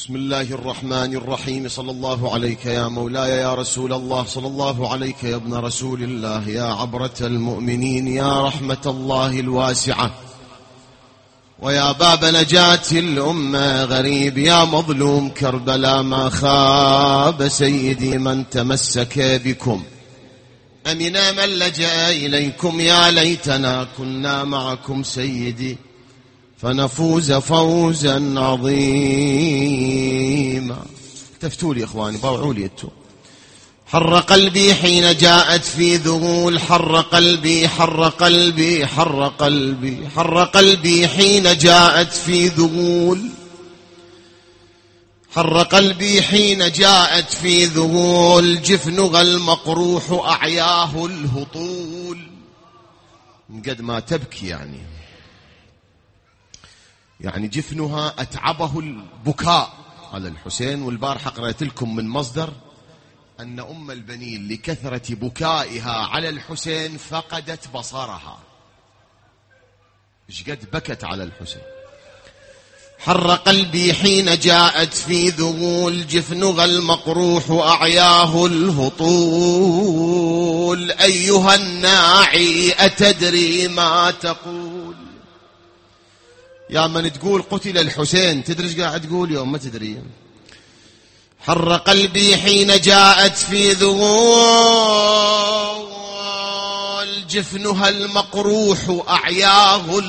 بسم الله الرحمن الرحيم. صلى الله عليك يا مولاي يا رسول الله، صلى الله عليك يا ابن رسول الله، يا عبرة المؤمنين، يا رحمة الله الواسعة، ويا باب نجاة الأمة غريب، يا مظلوم كربلاء ما خاب سيدي من تمسك بكم، أمنا من لجأ إليكم، يا ليتنا كنا معكم سيدي فنفوز فوزا عظيما. تفتوا لي إخواني، باوعوا لي التو. حر قلبي حين جاءت في ذهول، حر قلبي حر قلبي حر قلبي حر قلبي حين جاءت في ذهول، حر قلبي حين جاءت في ذهول، جفنها المقروح أعياه الهطول. من قد ما تبكي يعني جفنها أتعبه البكاء على الحسين. والبارحة قرأت لكم من مصدر أن أم البنين لكثرة بكائها على الحسين فقدت بصرها، إيش قد بكت على الحسين. حر قلبي حين جاءت في ذهول، جفنها المقروح أعياه الهطول، أيها الناعي أتدري ما تقول؟ يا من تقول قتل الحسين، تدري ايش قاعد تقول يوم؟ ما تدري. حر قلبي حين جاءت في ذهول، جفنها المقروح أعياه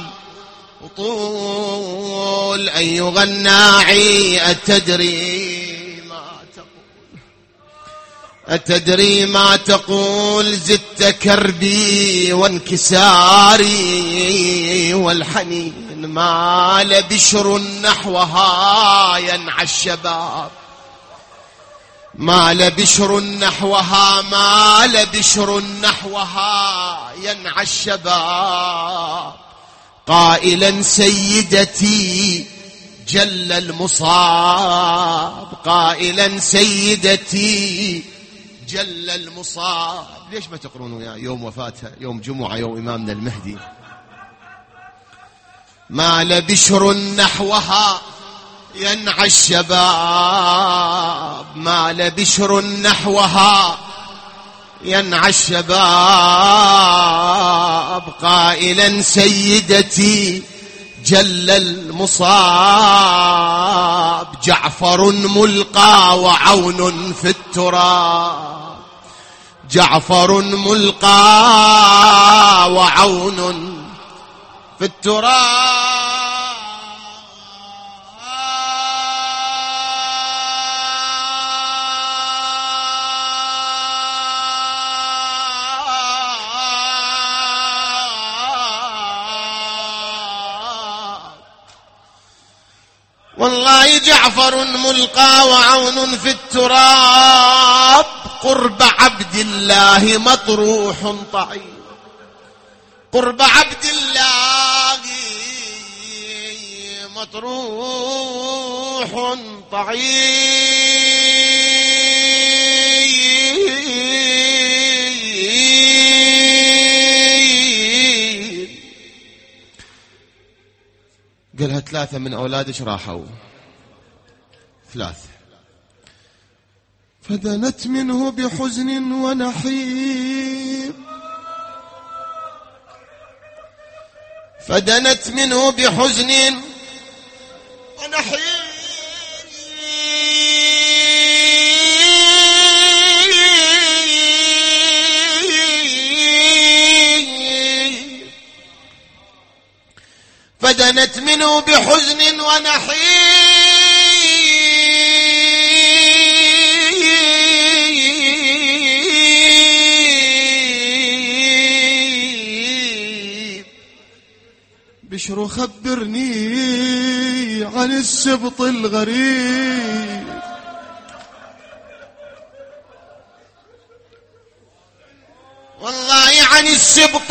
الطول، أيها الناعي أتدري ما تقول؟ أتدري ما تقول؟ زدت كربي وانكساري والحنين، مال بشر نحوها ينعى الشباب، مال بشر نحوها، مال بشر نحوها ينعى الشباب، قائلا سيدتي جل المصاب، قائلا سيدتي جل المصاب. ليش ما تقرونوا يا يوم وفاتها، يوم جمعة، يوم إمامنا المهدي؟ مال بشر نحوها ينعى الشباب، مال بشر نحوها ينعى الشباب، قائلا سيدتي جل المصاب، جعفر ملقى وعون في التراب، جعفر ملقى وعون في التراب. والله جعفر ملقى وعون في التراب، قرب عبد الله مطروح طعيم، قرب عبد الله مطروح طعيم. قالها 3 من أولادش راحوا، 3. فدنت منه بحزن ونحيب، فدنت منه بحزن ونحيب، فدنت منه بحزن ونحيب. بشر خبرني عن السبط الغريب، والله عن السبط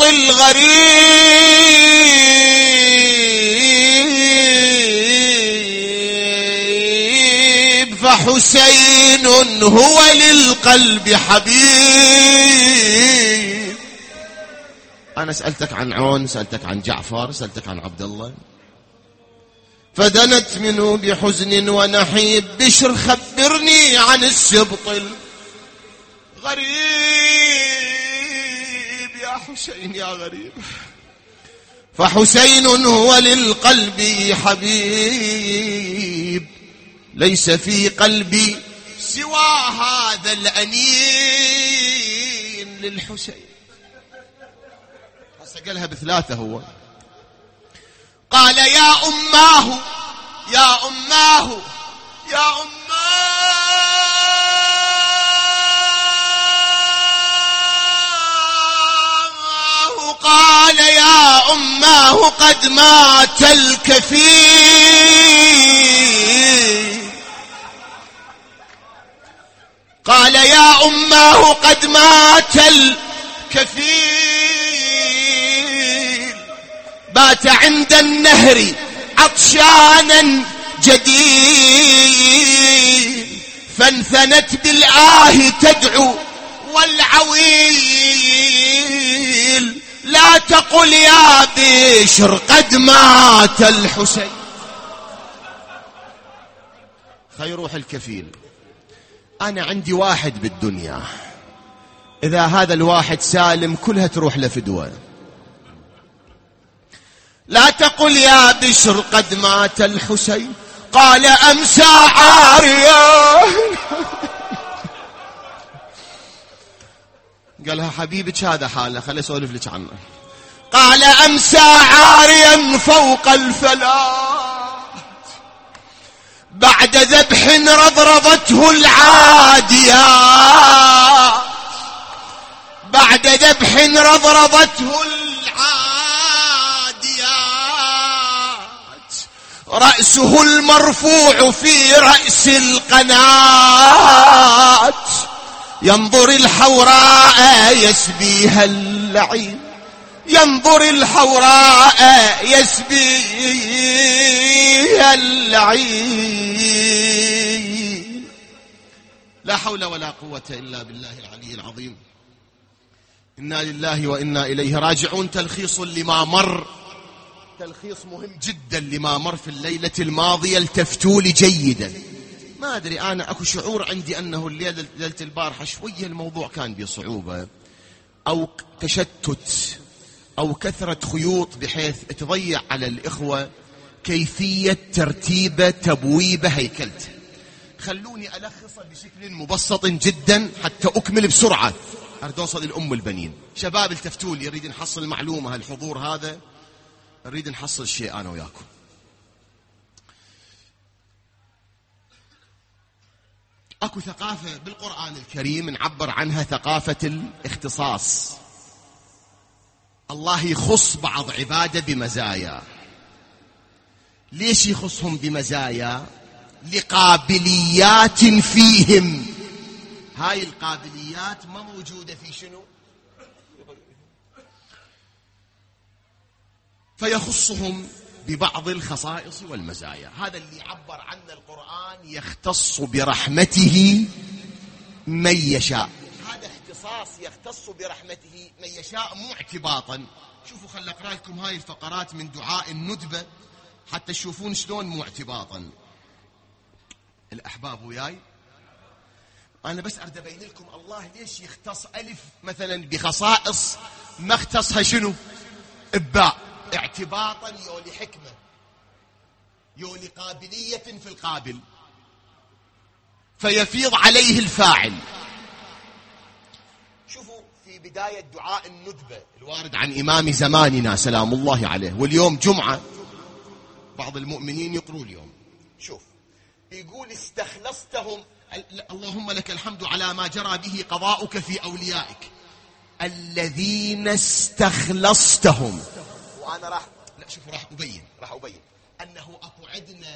الغريب، فحسين هو للقلب حبيب. أنا سألتك عن عون، سألتك عن جعفر، سألتك عن عبد الله، فدنت منه بحزن ونحيب بشر خبرني عن السبط الغريب يا حسين يا غريب. فحسين هو للقلب حبيب ليس في قلبي سوى هذا الأنين للحسين. هسه قالها بثلاثة هو. قال يا أماه يا أماه يا أماه قال يا أماه قد مات الكفيل. قال يا أماه قد مات الكفيل بات عند النهر عطشانا جديد فانثنت بالآه تدعو والعويل لا تقل يا بشر قد مات الحسين. خير روح الكفيل. أنا عندي واحد بالدنيا إذا هذا الواحد سالم كلها تروح لفدوة. لا تقل يا بشر قد مات الحسين قال أمسى عاريا. قالها حبيبك هذا حاله خلي أسولف لك عنه. قال أمسى عاريا فوق الفلات بعد ذبح رضرضته العاديات بعد ذبح رضرضته العاديات رأسه المرفوع في رأس القناة ينظر الحوراء يسبيها اللعين ينظر الحوراء يسبيها اللعين. لا حول ولا قوة إلا بالله العلي العظيم. إنا لله وإنا إليه راجعون. تلخيص لما مر، تلخيص مهم جدا لما مر في الليلة الماضية. التفتوا لي جيدا. ما أدري أنا أكو شعور عندي أنه ليلة البارحة شوية الموضوع كان بصعوبة أو تشتت أو كثرة خيوط بحيث تضيع على الإخوة كيفية ترتيبة تبويبة هيكلته. خلوني ألخصها بشكل مبسط جدا حتى أكمل بسرعة. أريد أوصل الأم البنين. شباب التفتوا لي، يريد نحصل معلومة. هالحضور هذا نريد نحصل شيء أنا وياكم. أكو ثقافة بالقرآن الكريم نعبر عنها ثقافة الاختصاص. الله يخص بعض عباده بمزايا. ليش يخصهم بمزايا؟ لقابليات فيهم. هاي القابليات ما موجودة في شنو؟ فيخصهم ببعض الخصائص والمزايا. هذا اللي يعبر عنه القرآن. يختص برحمته من يشاء. هذا اختصاص يختص برحمته من يشاء مو اعتباطا. شوفوا خل أقرأ لكم هاي الفقرات من دعاء الندبة حتى تشوفون شلون مو اعتباطا. الأحباب وياي. أنا بس أريد أبين لكم الله ليش يختص ألف مثلا بخصائص ما اختصها شنو؟ إباء. اعتباطا يولي حكمة يولي قابلية في القابل فيفيض عليه الفاعل. شوفوا في بداية دعاء الندبة الوارد عن إمام زماننا سلام الله عليه، واليوم جمعة بعض المؤمنين يقروا اليوم. شوف يقول استخلصتهم اللهم لك الحمد على ما جرى به قضاؤك في أوليائك الذين استخلصتهم. وأنا راح أبين أنه أكو عندنا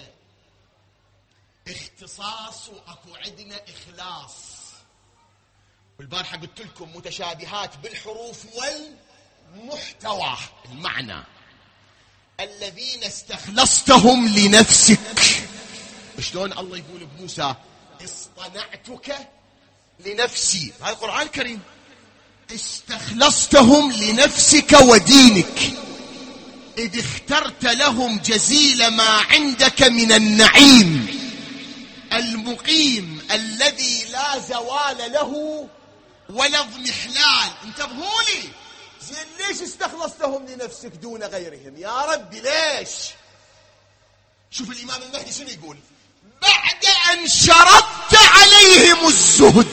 اختصاص وأكو عندنا إخلاص. والبارحة قلت لكم متشابهات بالحروف والمحتوى المعنى. الذين استخلصتهم لنفسك. شلون الله يقول بموسى اصطنعتك لنفسي. هذا القرآن الكريم. استخلصتهم لنفسك ودينك. إذ اخترت لهم جزيل ما عندك من النعيم المقيم الذي لا زوال له ولا اضمحلال. انتبهوا لي، زين ليش استخلصتهم لنفسك دون غيرهم يا ربي؟ ليش؟ شوف الإمام المهدي شنو يقول: بعد أن شرطت عليهم الزهد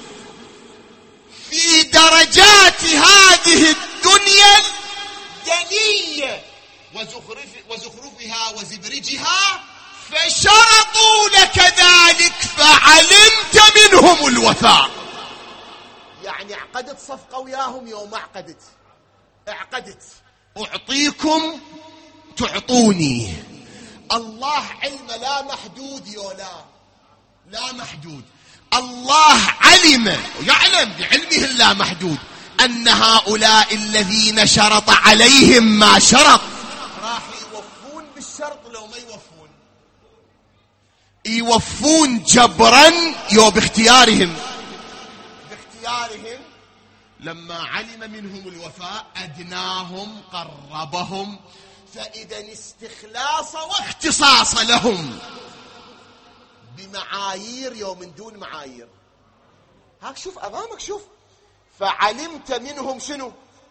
في درجات هذه الدنيا الدنية وزخرفها وزبرجها، فشرطوا لك ذلك فعلمت منهم الوفاء. يعني عقدت صفقة وياهم يوم اعقدت أعطيكم تعطوني. الله علم لا محدود لا محدود. الله علم ويعلم بعلمه اللامحدود أن هؤلاء الذين شرط عليهم ما شرط راح يوفون بالشرط. لو ما يوفون جبرا باختيارهم. لما علم منهم الوفاء أدناهم قربهم، فإذا استخلاص واختصاص لهم بمعايير يوم من دون معايير. هاك شوف أمامك، شوف فعلمت منهم شنو؟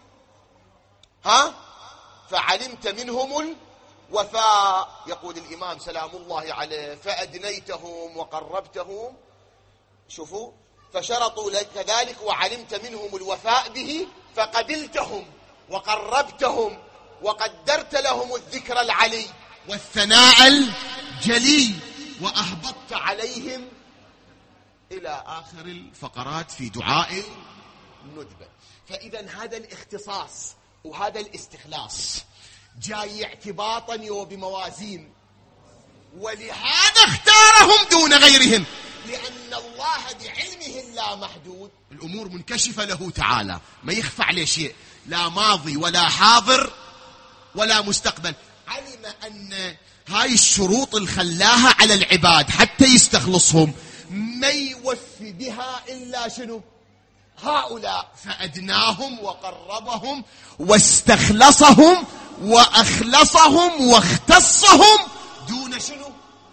فعلمت منهم الوفاء. يقول الإمام سلام الله عليه: فأدنيتهم وقربتهم. شوفوا، فشرطوا لك ذلك وعلمت منهم الوفاء به فقبلتهم وقربتهم وقدرت لهم الذكر العلي والثناء الجلي وأهبطت عليهم إلى آخر الفقرات في دعاء الندبة. فإذا هذا الاختصاص وهذا الاستخلاص جاي اعتباطا وبموازين، ولهذا اختارهم دون غيرهم، لأن الله بعلمه اللامحدود الأمور منكشفة له تعالى، ما يخفى عليه شيء، لا ماضي ولا حاضر ولا مستقبل. علم أن هاي الشروط اللي خلاها على العباد حتى يستخلصهم ما يوفي بها إلا شنو؟ هؤلاء. فأدناهم وقربهم واستخلصهم وأخلصهم واختصهم دون شنو؟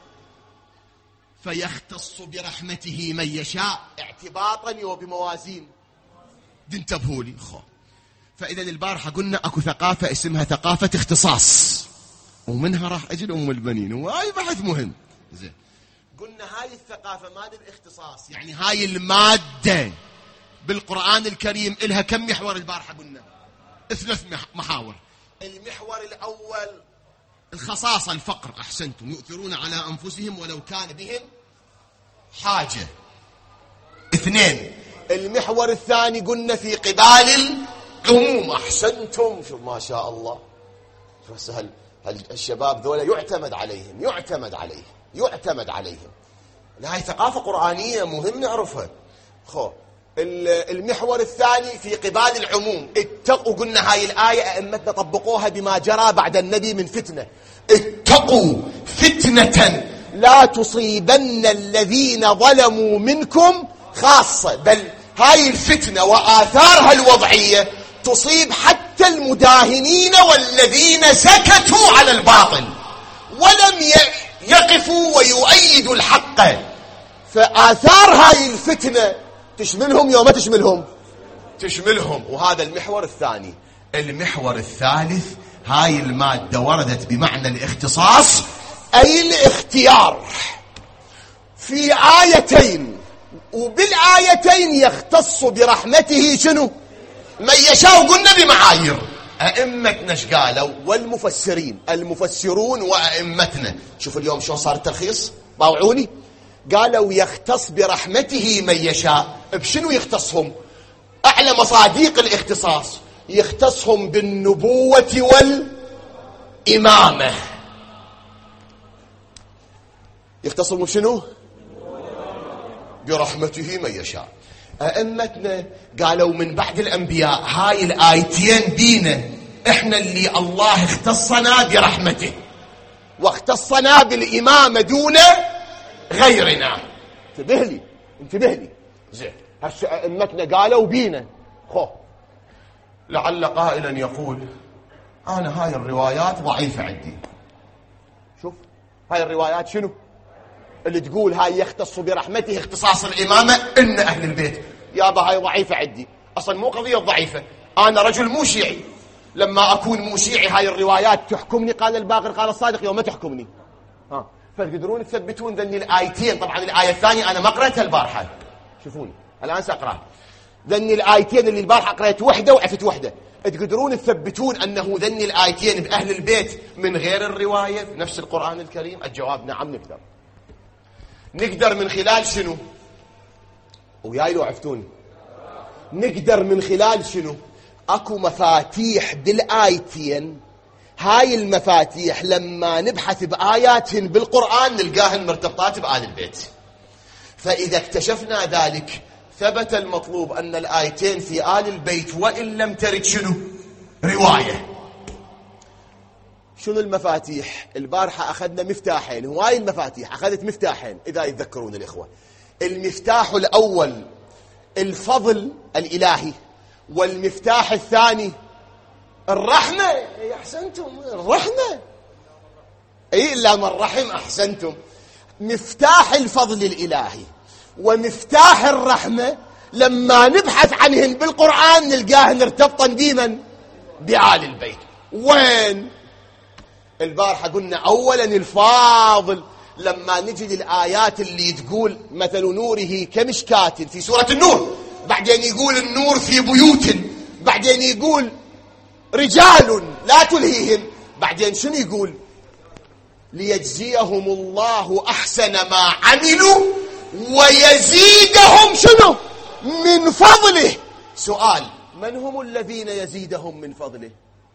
فيختص برحمته من يشاء اعتباطا وبموازين. انتبهوا لي فإذا البارحة قلنا أكو ثقافة اسمها ثقافة اختصاص، ومنها راح أجل أم البنين، وهاي بحث مهم. زين، قلنا هاي الثقافة مادة الاختصاص، يعني هاي المادة بالقرآن الكريم إلها كم محور؟ البارحة قلنا 3 محاور. المحور الأول الخصاصة، الفقر، أحسنتم، يؤثرون على أنفسهم ولو كان بهم حاجة. 2 المحور الثاني قلنا في قبال العموم. أحسنتم، شوف ما شاء الله. بس الشباب ذولا يعتمد عليهم. هاي ثقافة قرآنية مهم نعرفها. المحور الثاني في قبال العموم. اتقوا، قلنا هاي الآية أئمتنا طبقوها بما جرى بعد النبي من فتنة. اتقوا فتنة لا تصيبن الذين ظلموا منكم خاصة، بل هاي الفتنة وآثارها الوضعية تصيب حتى المداهنين والذين سكتوا على الباطل ولم يقفوا ويؤيدوا الحق. فآثار هاي الفتنة تشملهم يوم ما تشملهم. وهذا المحور الثاني. المحور الثالث، هاي المادة وردت بمعنى الاختصاص أي الاختيار في آيتين، وبالآيتين يختص برحمته شنو؟ من يشاء. قلنا بمعايير. أئمتنا ايش قالوا؟ المفسرون وأئمتنا. شوف اليوم شلون صار التلخيص، باوعوني. قالوا يختص برحمته من يشاء. بشنو يختصهم؟ أعلى مصادق الاختصاص، يختصهم بالنبوة والإمامة. يختصهم بشنو؟ برحمته من يشاء. أئمتنا قالوا من بعد الأنبياء هاي الآيتين بينا إحنا اللي الله اختصنا برحمته واختصنا بالإمامة دون غيرنا. انتبه لي زين. هسه أئمتنا قالوا بينا. لعل قائلا يقول أنا هاي الروايات ضعيفة عندي. شوف هاي الروايات شنو اللي تقول هاي يختص برحمته اختصاص الإمامة إن أهل البيت، يابا هاي ضعيفة عندي. أصلا مو قضية ضعيفة، أنا رجل مو شيعي، لما أكون مو شيعي هاي الروايات تحكمني. قال الباقر قال الصادق يوم ما تحكمني. فتقدرون تثبتون ذني الآيتين. طبعا الآية الثانية أنا ما قرأتها البارحة، شوفوني الآن سأقرأها. ذني الآيتين اللي البارحة قرأت وحدة وعفت وحدة، تقدرون تثبتون أنه ذني الآيتين بأهل البيت من غير الرواية في نفس القرآن الكريم؟ الجواب نعم نقدر. نقدر من خلال شنو؟ وياي لو عفتوني، نقدر من خلال شنو؟ اكو مفاتيح بالآيتين، هاي المفاتيح لما نبحث بآياتهن بالقرآن نلقاهن مرتبطات بآل البيت. فإذا اكتشفنا ذلك ثبت المطلوب أن الآيتين في آل البيت وإن لم ترد شنو؟ رواية. شنو المفاتيح؟ البارحة أخذنا مفتاحين، هواي المفاتيح أخذت مفتاحين إذا يتذكرون الإخوة. المفتاح الأول الفضل الإلهي، والمفتاح الثاني الرحمة. أحسنتم، الرحمة أي إلا من رحم. أحسنتم. مفتاح الفضل الإلهي ومفتاح الرحمة لما نبحث عنهن بالقرآن نلقاهن ارتبطا ديما بآل البيت. وين؟ البارحة قلنا أولا الفاضل، لما نجي للآيات اللي تقول مثل نوره كمشكاة في سورة النور، بعدين يقول النور في بيوت، بعدين يقول رجال لا تلهيهم، بعدين شنو يقول؟ ليجزيهم الله أحسن ما عملوا ويزيدهم شنو؟ من فضله. سؤال، من هم الذين يزيدهم من فضله؟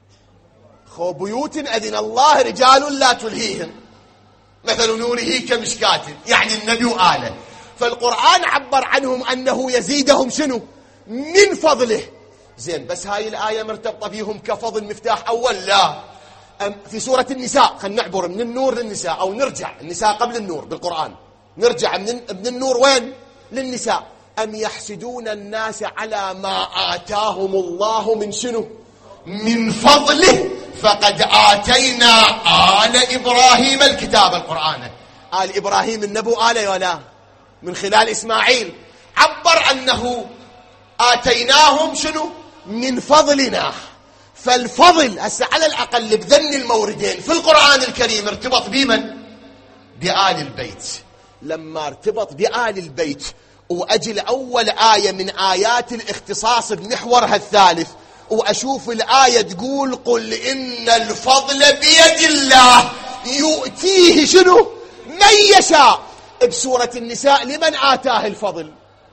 خو بيوت أذن الله رجال لا تلهيهم، مثل نوره كمشكاة، يعني النبي وآله. فالقرآن عبر عنهم أنه يزيدهم شنو؟ من فضله. زين، بس هاي الآية مرتبطة فيهم كفضل مفتاح أول؟ لا. في سورة النساء، خلينا نعبر من النور للنساء، أو نرجع النساء قبل النور بالقرآن، نرجع من النور وين؟ للنساء. أم يحسدون الناس على ما آتاهم الله من شنو؟ من فضله، فقد آتينا آل إبراهيم الكتاب. القرآن آل إبراهيم النبو آله ولا من خلال إسماعيل عبر أنه آتيناهم شنو؟ من فضلنا. فالفضل هسه على الأقل بذن الموردين في القرآن الكريم ارتبط بمن؟ بآل البيت. لما ارتبط بآل البيت وأجل أول آية من آيات الاختصاص بمحورها الثالث وأشوف الآية تقول قل إن الفضل بيد الله يؤتيه شنو؟ من يشاء. بسورة النساء لمن آتاه الفضل؟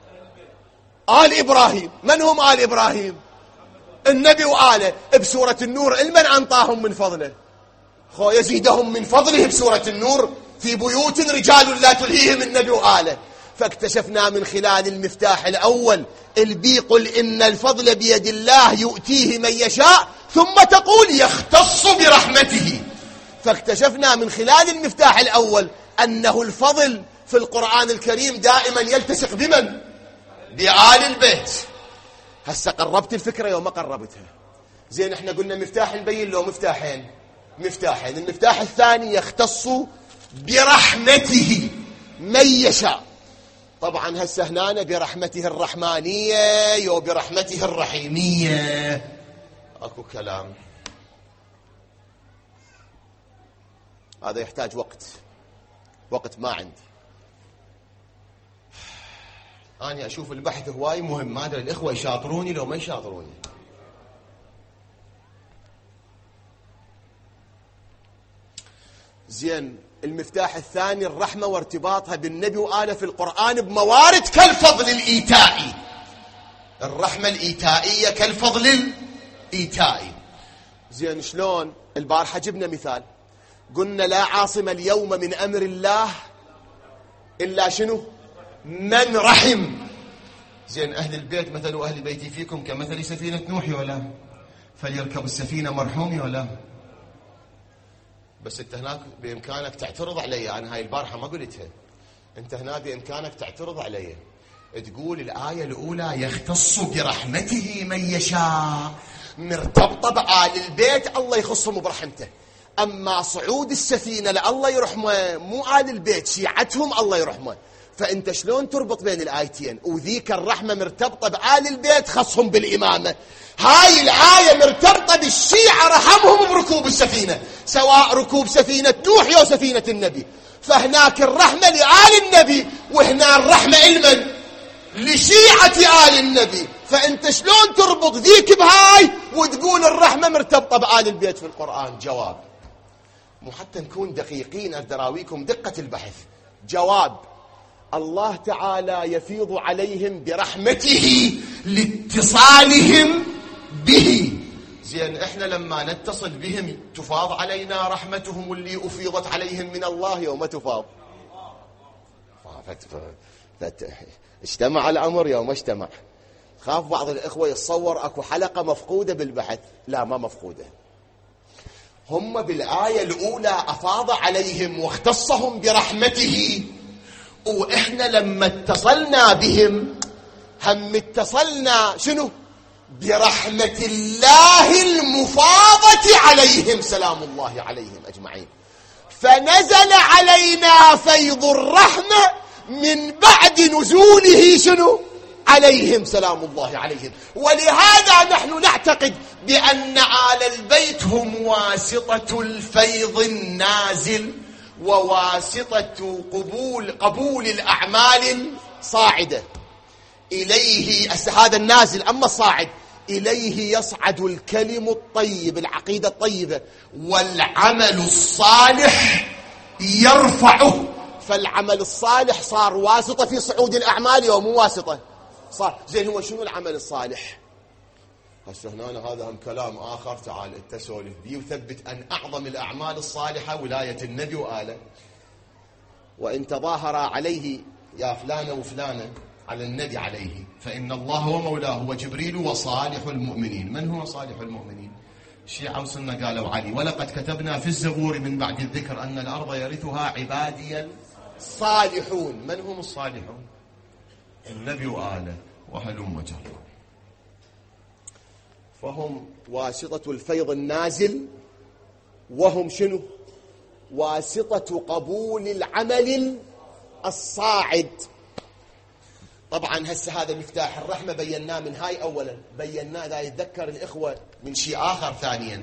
آل إبراهيم. من هم آل إبراهيم؟ النبي وآله. بسورة النور لمن أنطاهم من فضله؟ خو يزيدهم من فضله بسورة النور في بيوت رجال لا تلهيهم النبي وآله. فاكتشفنا من خلال المفتاح الأول البي قل إن الفضل بيد الله يؤتيه من يشاء، ثم تقول يختص برحمته. فاكتشفنا من خلال المفتاح الأول أنه الفضل في القرآن الكريم دائما يلتصق بمن؟ بآل البيت. هسه قربت الفكرة يوم ما قربتها. زين، احنا قلنا مفتاح نبين له مفتاحين. المفتاح الثاني يختص برحمته من يشاء. طبعا هسه هنا برحمته الرحمانية وبرحمته الرحيمية اكو كلام، هذا يحتاج وقت ما عندي. أنا أشوف البحث هواي مهم، ما أدري الإخوة يشاطروني لو ما يشاطروني. زين، المفتاح الثاني الرحمة وارتباطها بالنبي وآله في القرآن بموارد كالفضل الإيتائي. الرحمة الإيتائية كالفضل الإيتائي. زين، شلون؟ البارحة جبنا مثال، قلنا لا عاصم اليوم من أمر الله إلا شنو؟ من رحم. زين، أهل البيت مثل أهل بيتي فيكم كمثل سفينة نوح ولا فليركب السفينة مرحوم ولا. بس انت هناك بإمكانك تعترض علي، أنا هاي البارحة ما قلتها، انت هناك بإمكانك تعترض علي، تقول الآية الأولى يختص برحمته من يشاء، مرتبطة بآل البيت الله يخصهم برحمته. أما صعود السفينة لله يرحمه مو آل البيت شيعتهم الله يرحمه. فأنت شلون تربط بين الآيتين؟ وذيك الرحمة مرتبطة بآل البيت خصهم بالإمامة، هاي الآية مرتبطة بالشيعة رحمهم بركوب السفينة، سواء ركوب سفينة نوح أو سفينة النبي. فهناك الرحمة لآل النبي وهنا الرحمة لمن؟ لشيعة آل النبي. فأنت شلون تربط ذيك بهاي وتقول الرحمة مرتبطة بآل البيت في القرآن؟ جواب، مو حتى نكون دقيقين أدراويكم دقة البحث. جواب: الله تعالى يفيض عليهم برحمته لاتصالهم به. زين احنا لما نتصل بهم تفاض علينا رحمتهم واللي أفيضت عليهم من الله يوم تفاض. اجتمع الأمر يوم اجتمع. خاف بعض الإخوة يتصور أكو حلقة مفقودة بالبحث. لا، ما مفقودة. هم بالآية الأولى أفاض عليهم واختصهم برحمته، وإحنا لما اتصلنا بهم هم اتصلنا شنو؟ برحمة الله المفاضة عليهم سلام الله عليهم أجمعين. فنزل علينا فيض الرحمة من بعد نزوله شنو؟ عليهم سلام الله عليهم. ولهذا نحن نعتقد بأن آل البيت هم واسطة الفيض النازل وواسطة قبول الأعمال صاعدة إليه. هذا النازل. أما الصاعد إليه يصعد الكلم الطيب، العقيدة الطيبة، والعمل الصالح يرفعه. فالعمل الصالح صار واسطة في صعود الأعمال ومو واسطة صار. زين هو شنو العمل الصالح؟ هسه هنا هذا هم كلام آخر، تعال انت سولف بيه وثبت أن أعظم الأعمال الصالحة ولاية النبي وآله. وإن تظاهر عليه يا فلانة وفلانة على النبي عليه فإن الله هو مولاه وجبريل وصالح المؤمنين. من هو صالح المؤمنين؟ الشيعة وصلنا قالوا علي: ولقد كتبنا في الزبور من بعد الذكر أن الأرض يرثها عبادي الصالحون. من هم الصالحون؟ النبي وآله وهلم وجر. فهم واسطة الفيض النازل، وهم شنو؟ واسطة قبول العمل الصاعد. طبعا هسه هذا مفتاح الرحمة بيناه من هاي أولا، بيناه لا يتذكر الإخوة من شيء آخر ثانيا.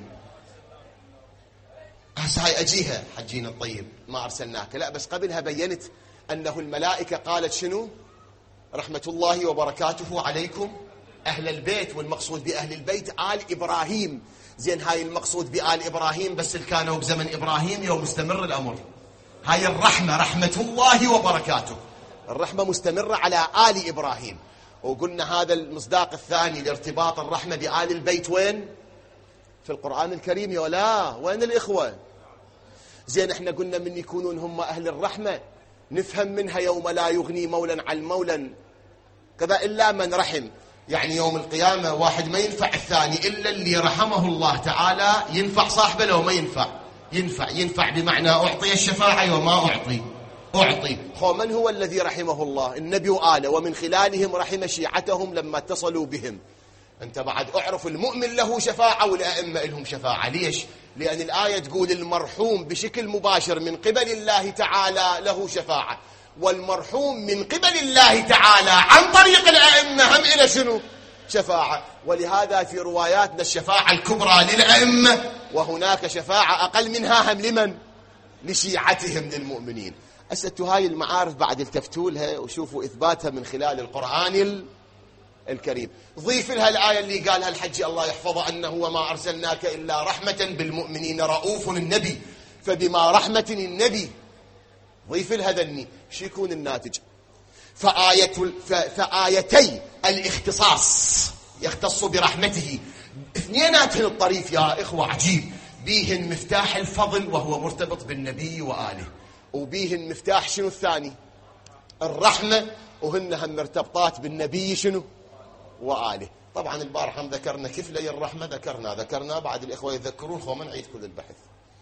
هسه هاي أجيها حجينا الطيب ما أرسلناك، لا بس قبلها بينت أنه الملائكة قالت شنو؟ رحمة الله وبركاته عليكم أهل البيت. والمقصود بأهل البيت آل إبراهيم. زين هاي المقصود بآل إبراهيم بس اللي كانوا بزمن إبراهيم يوم مستمر الأمر. هاي الرحمة رحمة الله وبركاته، الرحمة مستمرة على آل إبراهيم. وقلنا هذا المصداق الثاني لارتباط الرحمة بآل البيت وين؟ في القرآن الكريم يا لا؟ وين الإخوة؟ زين احنا قلنا من يكونون هم أهل الرحمة نفهم منها يوم لا يغني مولا عن مولا كذا إلا من رحم. يعني يوم القيامة واحد ما ينفع الثاني إلا اللي رحمه الله تعالى. ينفع صاحبه لو ما ينفع؟ ينفع بمعنى أعطي الشفاعة وما أعطي. من هو الذي رحمه الله؟ النبي وآله، ومن خلالهم رحم شيعتهم لما اتصلوا بهم. أنت بعد أعرف المؤمن له شفاعة والأئمة لهم شفاعة. ليش؟ لأن الآية تقول المرحوم بشكل مباشر من قبل الله تعالى له شفاعة، والمرحوم من قبل الله تعالى عن طريق الأئمة هم إلى شنو؟ شفاعة. ولهذا في رواياتنا الشفاعة الكبرى للأئمة، وهناك شفاعة أقل منها هم لمن؟ لشيعتهم للمؤمنين. أسألتوا هاي المعارف بعد التفتوا لها وشوفوا إثباتها من خلال القرآن الكريم. ضيف لها الآية اللي قالها الحجي الله يحفظه أنه وما أرسلناك إلا رحمة بالمؤمنين رؤوف النبي، فبما رحمة النبي ضيف لها ذني. شو يكون الناتج؟ فآيتي الاختصاص يختص برحمته اثنيناتهن الطريف يا إخوة عجيب. بيهن مفتاح الفضل وهو مرتبط بالنبي وآله، وبيهن مفتاح شنو الثاني؟ الرحمة، وهن هم مرتبطات بالنبي شنو؟ وآله. طبعا البارحة هم ذكرنا كيف لي الرحمة، ذكرنا بعد الإخوة يذكرون خو ما نعيد كل البحث.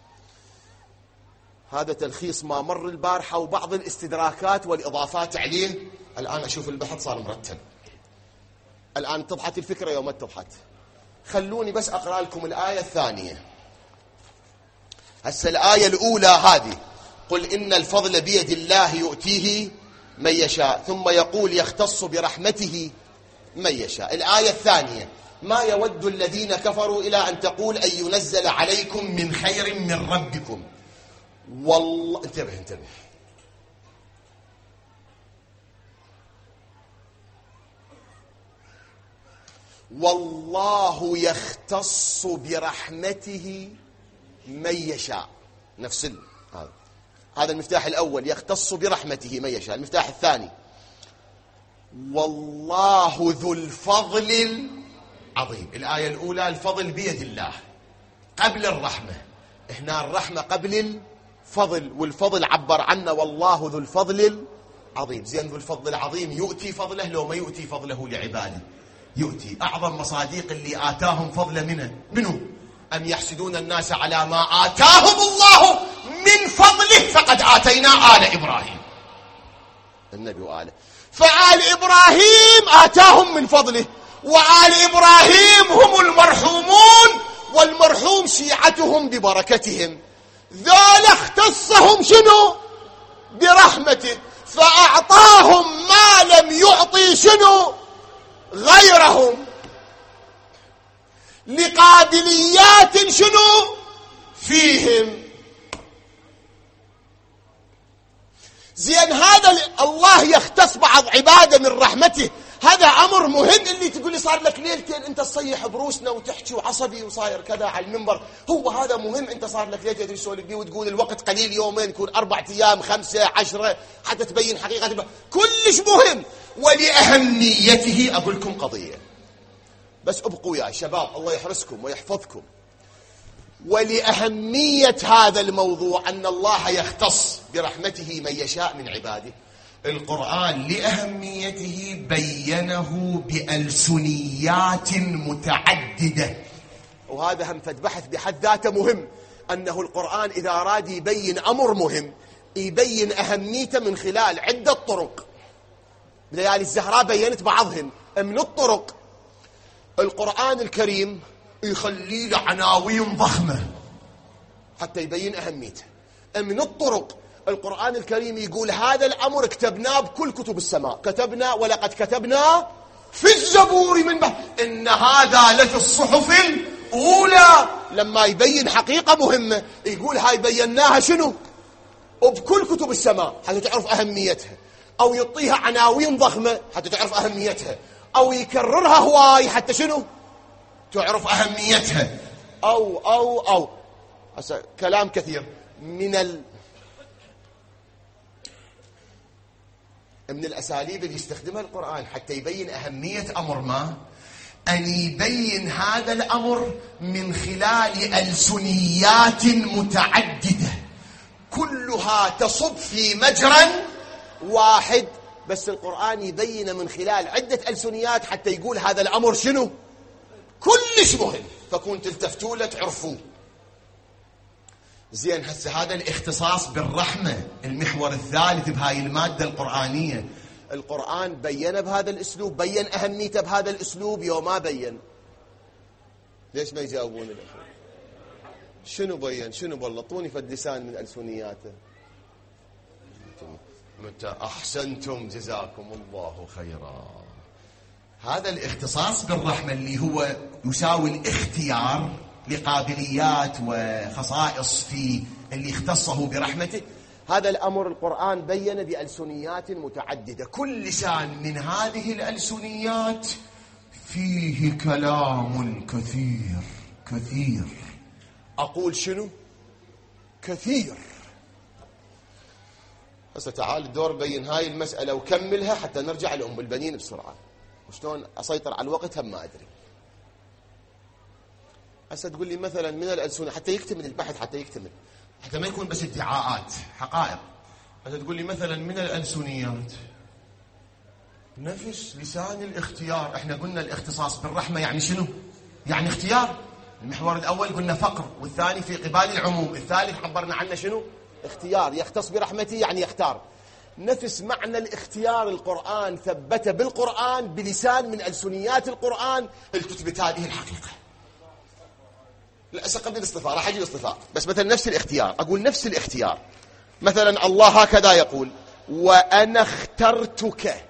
هذا تلخيص ما مر البارحة وبعض الاستدراكات والإضافات عليه. الآن أشوف البحث صار مرتب. الآن اتضحت الفكرة يوم اتضحت. خلوني بس أقرأ لكم الآية الثانية. هسه الآية الأولى هذه قل إن الفضل بيد الله يؤتيه من يشاء، ثم يقول يختص برحمته من يشاء. الآية الثانية ما يود الذين كفروا إلى أن تقول أن ينزل عليكم من خير من ربكم. والله انتبه والله يختص برحمته من يشاء. نفس هذا المفتاح الأول، يختص برحمته من يشاء. المفتاح الثاني والله ذو الفضل العظيم. الآية الأولى الفضل بيد الله قبل الرحمة، إحنا الرحمة قبل الفضل، والفضل عبر عنه والله ذو الفضل العظيم. زين ذو الفضل العظيم يؤتي فضله لو ما يؤتي فضله لعباده؟ يؤتي. أعظم مصاديق اللي آتاهم فضل منه أم يحسدون الناس على ما آتاهم الله من فضله فقد آتينا آل إبراهيم. النبي وآله، فآل إبراهيم آتاهم من فضله، وآل إبراهيم هم المرحومون، والمرحوم شيعتهم ببركتهم. ذولا اختصهم شنو؟ برحمته، فأعطاهم ما لم يعطي شنو؟ غيرهم، لقابليات شنو؟ فيهم. زين هذا الله يختص بعض عباده من رحمته، هذا أمر مهم. اللي تقول لي صار لك ليلتين أنت تصيح بروسنا وتحكي وعصبي وصاير كذا على المنبر، هو هذا مهم. أنت صار لك ليلتين تسولف بيه وتقول الوقت قليل، يومين يكون 4 أيام 5 10 حتى تبين حقيقة، كلش مهم. ولأهميته أقول لكم قضية بس ابقوا يا شباب، الله يحرسكم ويحفظكم. ولأهمية هذا الموضوع أن الله يختص برحمته من يشاء من عباده، القرآن لأهميته بينه بألسنيات متعددة. وهذا هم بحث بحد ذاته مهم، أنه القرآن إذا أراد يبين أمر مهم يبين أهميته من خلال عدة طرق. بليالي الزهراء بينت بعضهن. من الطرق القرآن الكريم يخلي له عناوين ضخمة حتى يبين أهميته. من الطرق القرآن الكريم يقول هذا الأمر كتبناه بكل كتب السماء، كتبنا ولقد كتبنا في الزبور من بعد إن هذا لفي الصحف الأولى. لما يبين حقيقة مهمة يقول هاي بيناها شنو؟ وبكل كتب السماء حتى تعرف أهميتها، أو يعطيها عناوين ضخمة حتى تعرف أهميتها، أو يكررها هواي حتى شنو؟ تعرف أهميتها، أو كلام كثير. من الأساليب اللي يستخدمها القرآن حتى يبين أهمية أمر ما، أن يبين هذا الأمر من خلال ألسنيات متعددة كلها تصب في مجرى واحد، بس القرآن يبين من خلال عدة ألسنيات حتى يقول هذا الأمر شنو؟ كلش مهم، فكون تلتفتوا له تعرفوه. زين هسه هذا الاختصاص بالرحمة المحور الثالث بهاي المادة القرآنية، القرآن بيّن بهذا الأسلوب، بيّن أهميته بهذا الأسلوب، يوم ما بيّن. ليش ما يجاوبون الأخوة؟ شنو بيّن؟ شنو بلطوني فد لسان من ألسنياته. متى أحسنتم جزاكم الله خيرا. هذا الاختصاص بالرحمة اللي هو يساوي الاختيار لقابليات وخصائص في اللي اختصه برحمته، هذا الأمر القرآن بيّن بألسنيات متعددة. كل لسان من هذه الألسنيات فيه كلام كثير. أقول شنو؟ كثير. هسه تعال الدور بين هاي المسألة وكملها حتى نرجع لأم البنين بسرعة. وشلون أسيطر على الوقت هم ما أدري. هسه تقول لي مثلا من الألسنة حتى يكتمل البحث، حتى ما يكون بس ادعاءات، حقائق. هسه تقول لي مثلا من الألسنيات نفس لسان الاختيار. احنا قلنا الاختصاص بالرحمة يعني شنو؟ يعني اختيار. المحور الأول قلنا فقر، والثاني في قبال العموم، الثالث عبرنا عنه شنو؟ اختيار. يختص برحمته يعني يختار. نفس معنى الاختيار القرآن ثبته بالقرآن بلسان من ألسنيات القرآن التثبت هذه الحقيقة. لا قبل الاصطفاء راح أجي الاصطفاء، بس مثلا نفس الاختيار، أقول نفس الاختيار. مثلا الله هكذا يقول وأنا اخترتك.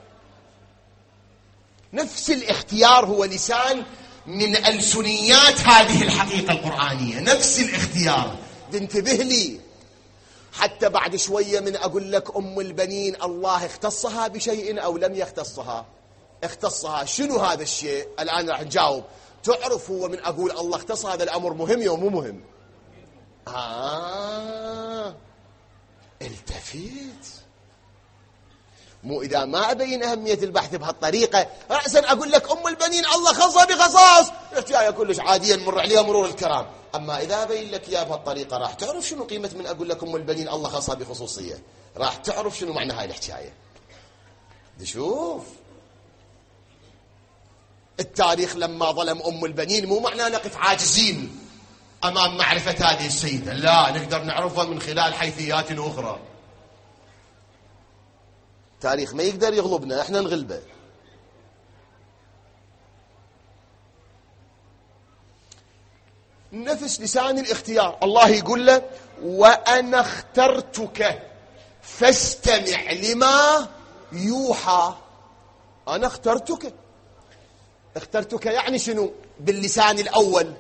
نفس الاختيار هو لسان من ألسنيات هذه الحقيقة القرآنية، نفس الاختيار. انتبه لي، حتى بعد شوية من أقول لك أم البنين الله اختصها بشيء أو لم يختصها؟ اختصها. شنو هذا الشيء؟ الآن راح نجاوب. تعرف هو من أقول الله اختص هذا الأمر مهم أو مو مهم؟ التفت. مو إذا ما أبين أهمية البحث بهالطريقة رأسا أقول لك أم البنين الله خصها بخصاص، جاية كلش عاديا مر عليها مرور الكرام. أما إذا أبين لك يا بهالطريقة راح تعرف شنو قيمة من أقول لك أم البنين الله خصها بخصوصية، راح تعرف شنو معنى هاي الحكاية. شوف التاريخ لما ظلم أم البنين مو معناه نقف عاجزين أمام معرفة هذه السيدة، لا، نقدر نعرفها من خلال حيثيات أخرى. التاريخ ما يقدر يغلبنا، احنا نغلبه. نفس لسان الاختيار، الله يقول له وأنا اخترتك فاستمع لما يوحى. أنا اخترتك. اخترتك يعني شنو باللسان الأول؟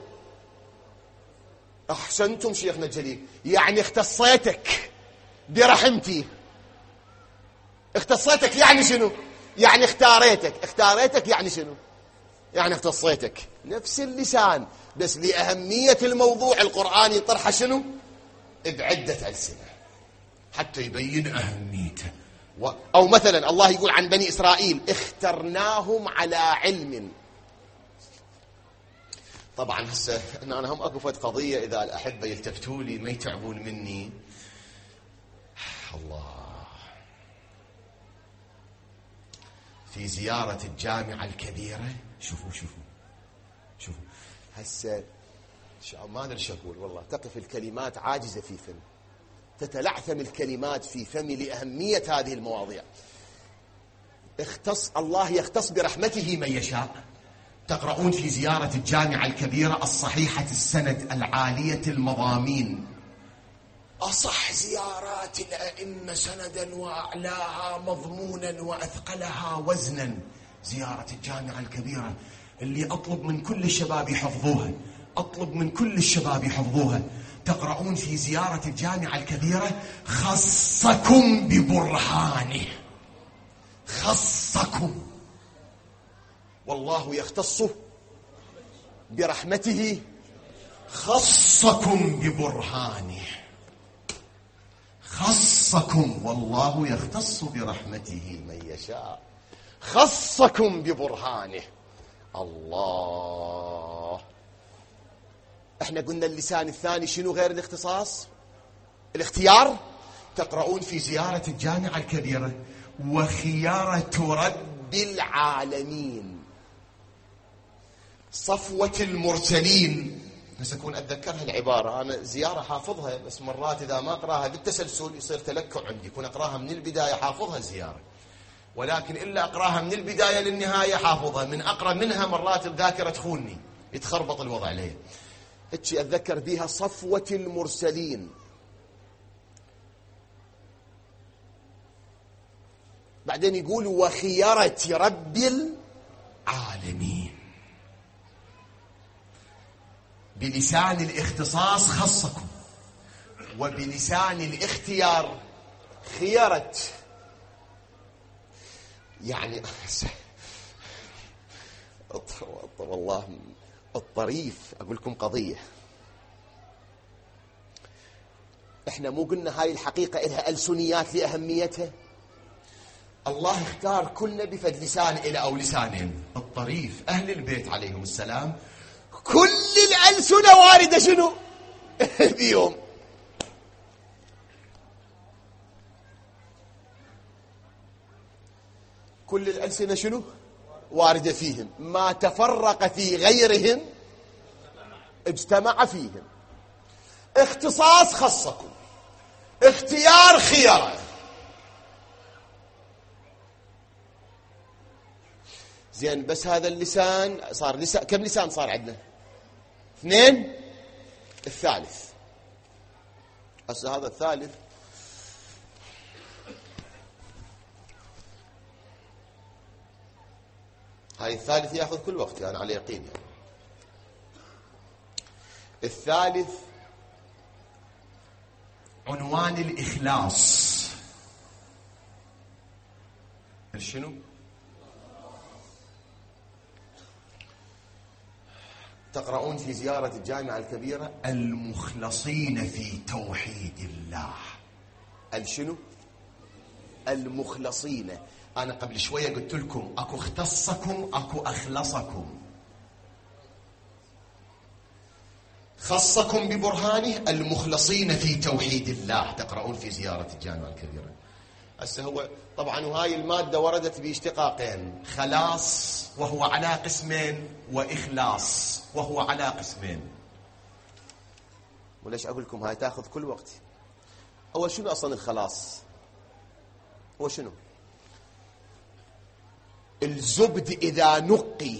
أحسنتم شيخنا الجليل، يعني اختصيتك برحمتي. اختصيتك يعني شنو؟ يعني اختاريتك. اختاريتك يعني شنو؟ يعني اختصيتك. نفس اللسان، بس لأهمية الموضوع القرآني طرحه شنو؟ بعدة ألسنة حتى يبين أهميته. أو مثلا الله يقول عن بني إسرائيل اخترناهم على علم. طبعا هسه أنا هم أقفت قضية إذا الأحبة يلتفتوا لي ما يتعبون مني. الله، في زيارة الجامعة الكبيرة، شوفوا هسه ما أدري شو أقول والله، تقف الكلمات عاجزة في فم، تتلعثم الكلمات في فمي لأهمية هذه المواضيع. الله يختص برحمته من يشاء. تقرؤون في زيارة الجامعة الكبيرة الصحيحة السند العالية المضامين، أصح زيارات الأئمة سندا وأعلاها مضمونا وأثقلها وزنا، زيارة الجامعة الكبيرة اللي أطلب من كل الشباب يحفظوها، أطلب من كل الشباب يحفظوها. تقرؤون في زيارة الجامعة الكبيرة خصكم ببرهانه، خصكم، والله يختص برحمته، خصكم ببرهانه، خصكم، والله يختص برحمته من يشاء، خصكم ببرهانه. الله. احنا قلنا اللسان الثاني شنو غير الاختصاص؟ الاختيار. تقرؤون في زيارة الجامعة الكبيرة وخيارة رب العالمين، صفوة المرسلين. بس أكون أتذكرها العبارة، أنا زيارة حافظها، بس مرات إذا ما أقراها بالتسلسل يصير تلكع عندي، كون أقراها من البداية حافظها الزيارة، ولكن إلا أقراها من البداية للنهاية حافظها، من أقرأ منها مرات الذاكرة تخونني، يتخربط الوضع عليه. اتشي أتذكر بها صفوة المرسلين. بعدين يقول وخيرة رب العالمين. بلسان الاختصاص خصكم، وبلسان الاختيار خيرة. يعني والله الطريف أقول لكم قضية. احنا مو قلنا هاي الحقيقة إلها ألسنيات لأهميتها؟ الله اختار كل نبي فد لسان إلى أو لسانين. الطريف أهل البيت عليهم السلام كل الألسنة واردة شنو بيوم. كل الألسنة شنو واردة فيهم، ما تفرق في غيرهم اجتمع فيهم. اختصاص خصكم، اختيار خيار. زين، بس هذا اللسان صار كم لسان صار عندنا؟ 2. الثالث. هسه هذا الثالث هاي الثالث يأخذ كل وقت، أنا على يقين يعني. الثالث عنوان الإخلاص. شنو؟ تقرؤون في زيارة الجامعة الكبيرة المخلصين في توحيد الله. شنو؟ المخلصين. أنا قبل شوية قلت لكم أكو اختصكم أكو أخلصكم. خصكم ببرهانه المخلصين في توحيد الله، تقرؤون في زيارة الجامعة الكبيرة. هسه هو طبعا وهاي المادة وردت باشتقاقين، خلاص وهو على قسمين، وإخلاص وهو على قسمين. وليش أقول لكم هاي تأخذ كل وقت؟ هو شنو أصلا الخلاص؟ هو شنو؟ الزبد إذا نقي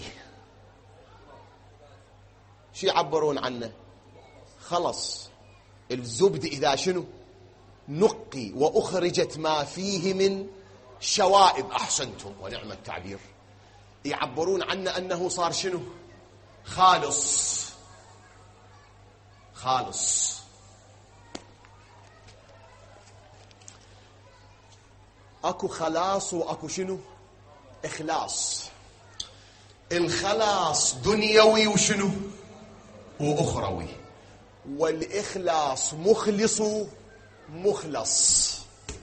شو يعبرون عنه؟ خلص. الزبد إذا شنو؟ نقي وأخرجت ما فيه من شوائب. أحسنتم ونعم التعبير. يعبرون عنه أنه صار شنو؟ خالص. خالص. أكو خلاص وأكو شنو؟ إخلاص. الخلاص دنيوي وشنو؟ وأخروي. والإخلاص مخلص مخلص.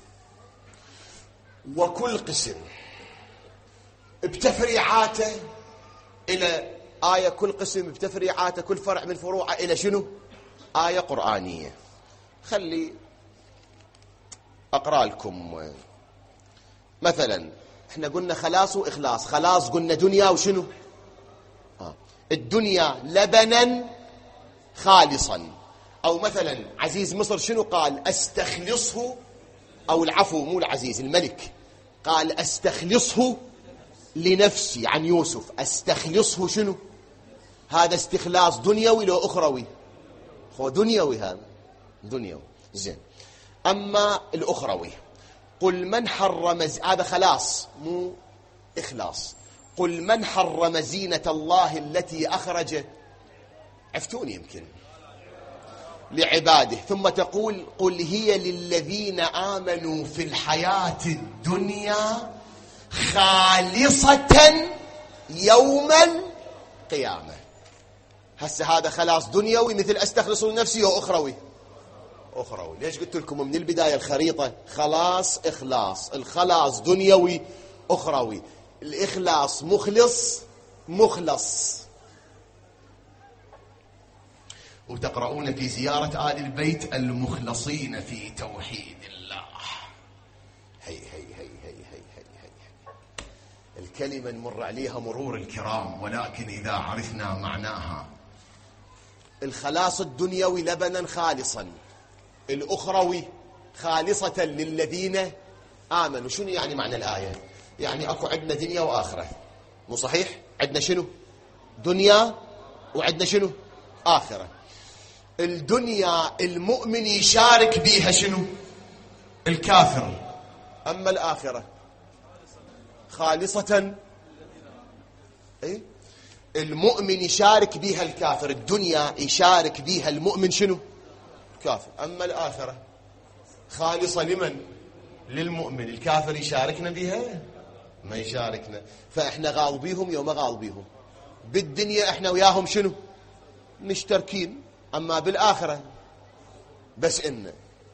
وكل قسم بتفريعاته إلى آية، كل قسم بتفريعاته، كل فرع من فروعه إلى شنو؟ آية قرآنية. خلي أقرأ لكم. مثلا احنا قلنا خلاص وإخلاص. خلاص قلنا دنيا وشنو؟ الدنيا لبنا خالصا. أو مثلا عزيز مصر شنو قال؟ أستخلصه، أو العفو مو العزيز، الملك قال أستخلصه لنفسي عن يوسف. أستخلصه شنو؟ هذا استخلاص دنيوي لو أخروي؟ هو دنيوي، هذا دنيوي. زين. أما الأخروي قل من حرم هذا خلاص مو إخلاص. قل من حرم زينة الله التي أخرج، عفتوني يمكن، لعباده، ثم تقول قل هي للذين آمنوا في الحياة الدنيا خالصة يوم القيامة. هسه هذا خلاص دنيوي مثل أستخلص لنفسي، وأخروي أخروي. ليش قلت لكم من البداية الخريطة خلاص إخلاص؟ الخلاص دنيوي أخروي، الإخلاص مخلص مخلص. وتقرؤون في زيارة آل البيت المخلصين في توحيد الله. هي هي هي هي هي هي هي. الكلمة نمر عليها مرور الكرام، ولكن إذا عرفنا معناها. الخلاص الدنيوي لبنا خالصا، الأخروي خالصة للذين آمنوا. شنو يعني معنى الآية؟ يعني أكو عندنا دنيا وآخرة، مو صحيح؟ عندنا شنو؟ دنيا، وعندنا شنو؟ آخرة. الدنيا المؤمن يشارك بيها شنو؟ الكافر. أما الآخرة خالصة، إيه؟ المؤمن يشارك بيها الكافر. الدنيا يشارك بيها المؤمن شنو؟ الكافر. أما الآخرة خالصة لمن؟ للمؤمن. الكافر يشاركنا بيها؟ ما يشاركنا. فإحنا غالبيهم يوم غالبيهم. بالدنيا إحنا وياهم شنو؟ مشتركين. أما بالآخرة بس إن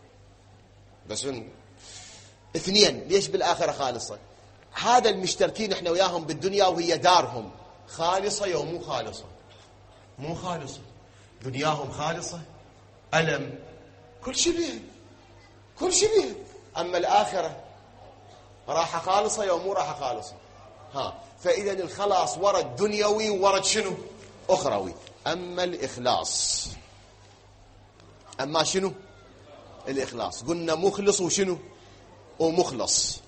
اثنين. ليش بالآخرة خالصة؟ هذا المشتركين إحنا وياهم بالدنيا وهي دارهم خالصة يوم مو خالصة؟ مو خالصة. دنياهم خالصة، ألم، كل شيء بيه، كل شيء بيه. أما الآخرة راحة خالصة يوم مو راحة خالصة. فإذا الخلاص ورد دنيوي وورد شنو؟ أخروي. أما الإخلاص، أما شنو؟ الإخلاص قلنا مخلص وشنو؟ ومخلص.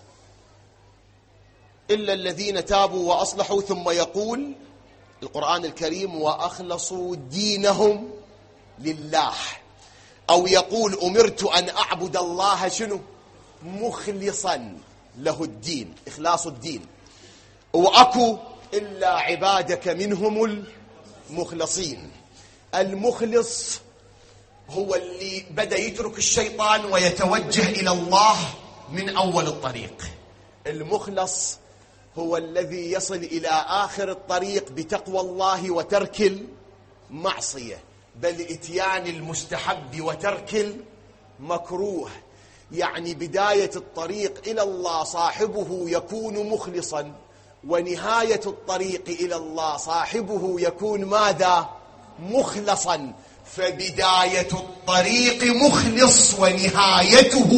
إلا الذين تابوا وأصلحوا، ثم يقول القرآن الكريم وأخلصوا دينهم لله، أو يقول أمرت أن أعبد الله شنو؟ مخلصا له الدين، إخلاص الدين. وأكو إلا عبادك منهم المخلصين. المخلص هو اللي بدأ يترك الشيطان ويتوجه إلى الله من أول الطريق. المخلص هو الذي يصل إلى آخر الطريق بتقوى الله وترك المعصية، بل إتيان المستحب وترك المكروه. يعني بداية الطريق إلى الله صاحبه يكون مخلصا، ونهاية الطريق إلى الله صاحبه يكون ماذا؟ مخلصا. فبداية الطريق مخلص ونهايته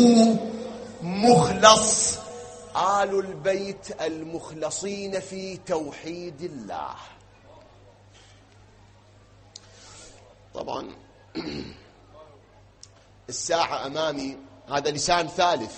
مخلص. آل البيت المخلصين في توحيد الله. طبعا الساعة أمامي، هذا لسان ثالث.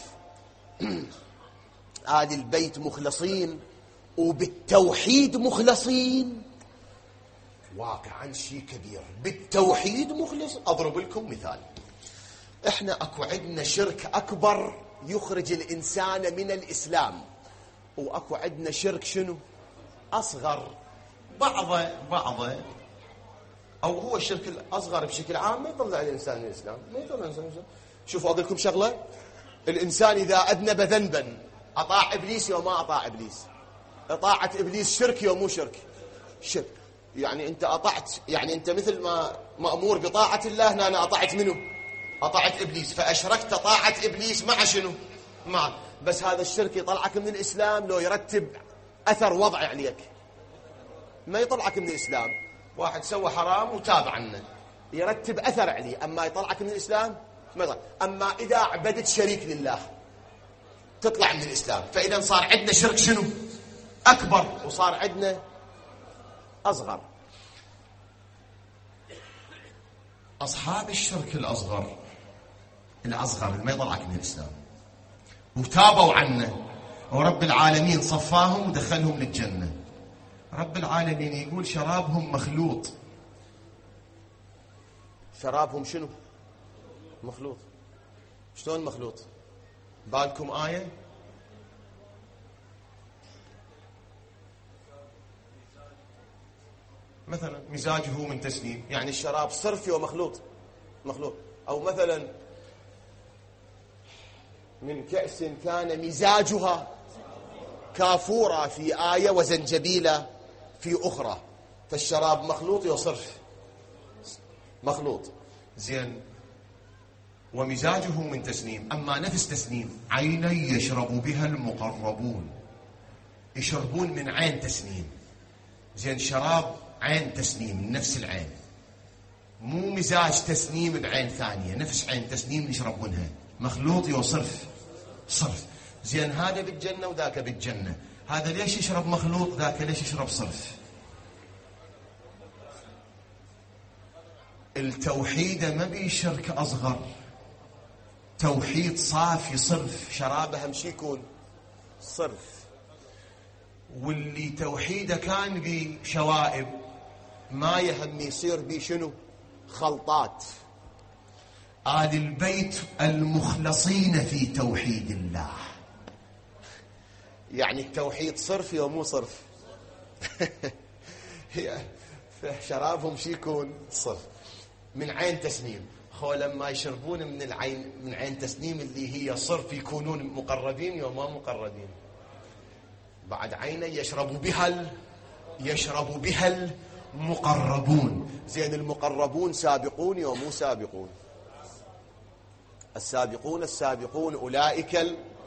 آل البيت مخلصين وبالتوحيد مخلصين، واقعا شيء كبير. بالتوحيد مخلص. أضرب لكم مثال. إحنا أكو عندنا شرك أكبر يخرج الإنسان من الإسلام، وأكو عندنا شرك شنو؟ أصغر. بعضه أو هو الشرك الأصغر بشكل عام ما يطلع الإنسان من الإسلام، ما يطلع الإنسان من الإسلام. شوفوا أقول لكم شغلة. الإنسان إذا أذنب ذنبا، أطاع إبليس يوم ما أطاع إبليس. طاعة إبليس شرك يوم مو شرك؟ شرك. يعني أنت أطعت، يعني أنت مثل ما مأمور بطاعة الله، هنا أنا أطعت منه؟ أطعت إبليس، فأشركت طاعة إبليس مع شنو؟ مع. بس هذا الشرك يطلعك من الإسلام لو يرتب أثر وضعي عليك؟ ما يطلعك من الإسلام. واحد سوى حرام وتاب عنه يرتب أثر عليه، أما يطلعك من الإسلام ما يطلع. أما إذا عبدت شريك لله تطلع من الإسلام. فإذا صار عندنا شرك شنو؟ أكبر، وصار عندنا أصغر. أصحاب الشرك الأصغر ما يطلعك من الإسلام وتابوا عنه، ورب العالمين صفاهم ودخلهم للجنة. رب العالمين يقول شرابهم مخلوط. شرابهم شنو؟ مخلوط. شلون مخلوط؟ بالكم آية؟ مثلا مزاجه من تسنيم، يعني الشراب صرفي ومخلوط. أو مثلا من كأس كان مزاجها كافورا في آية وزنجبيلة في أخرى. فالشراب مخلوط وصرف مخلوط. زين. ومزاجه من تسنيم. أما نفس تسنيم عينا يشرب بها المقربون، يشربون من عين تسنيم. زين. شراب عين تسنيم، نفس العين، مو مزاج تسنيم بعين ثانية، نفس عين تسنيم يشربونها. مخلوط وصرف صرف. زين. هذا بالجنة وذاك بالجنة. هذا ليش يشرب مخلوط، ذاك ليش يشرب صرف؟ التوحيد ما بيه شرك أصغر، توحيد صافي صرف. شرابه همشي يكون صرف. واللي توحيده كان بشوائب ما يهم يصير بي شنو؟ خلطات. آل البيت المخلصين في توحيد الله. يعني التوحيد صرفي ومو صرف. شرابهم شي يكون صرف من عين تسنيم. لما يشربون من العين، من عين تسنيم اللي هي صرف، يكونون مقربين وما مقربين. بعد عينه يشرب بها المقربون. زين. المقربون سابقون ومو سابقون؟ السابقون أولئك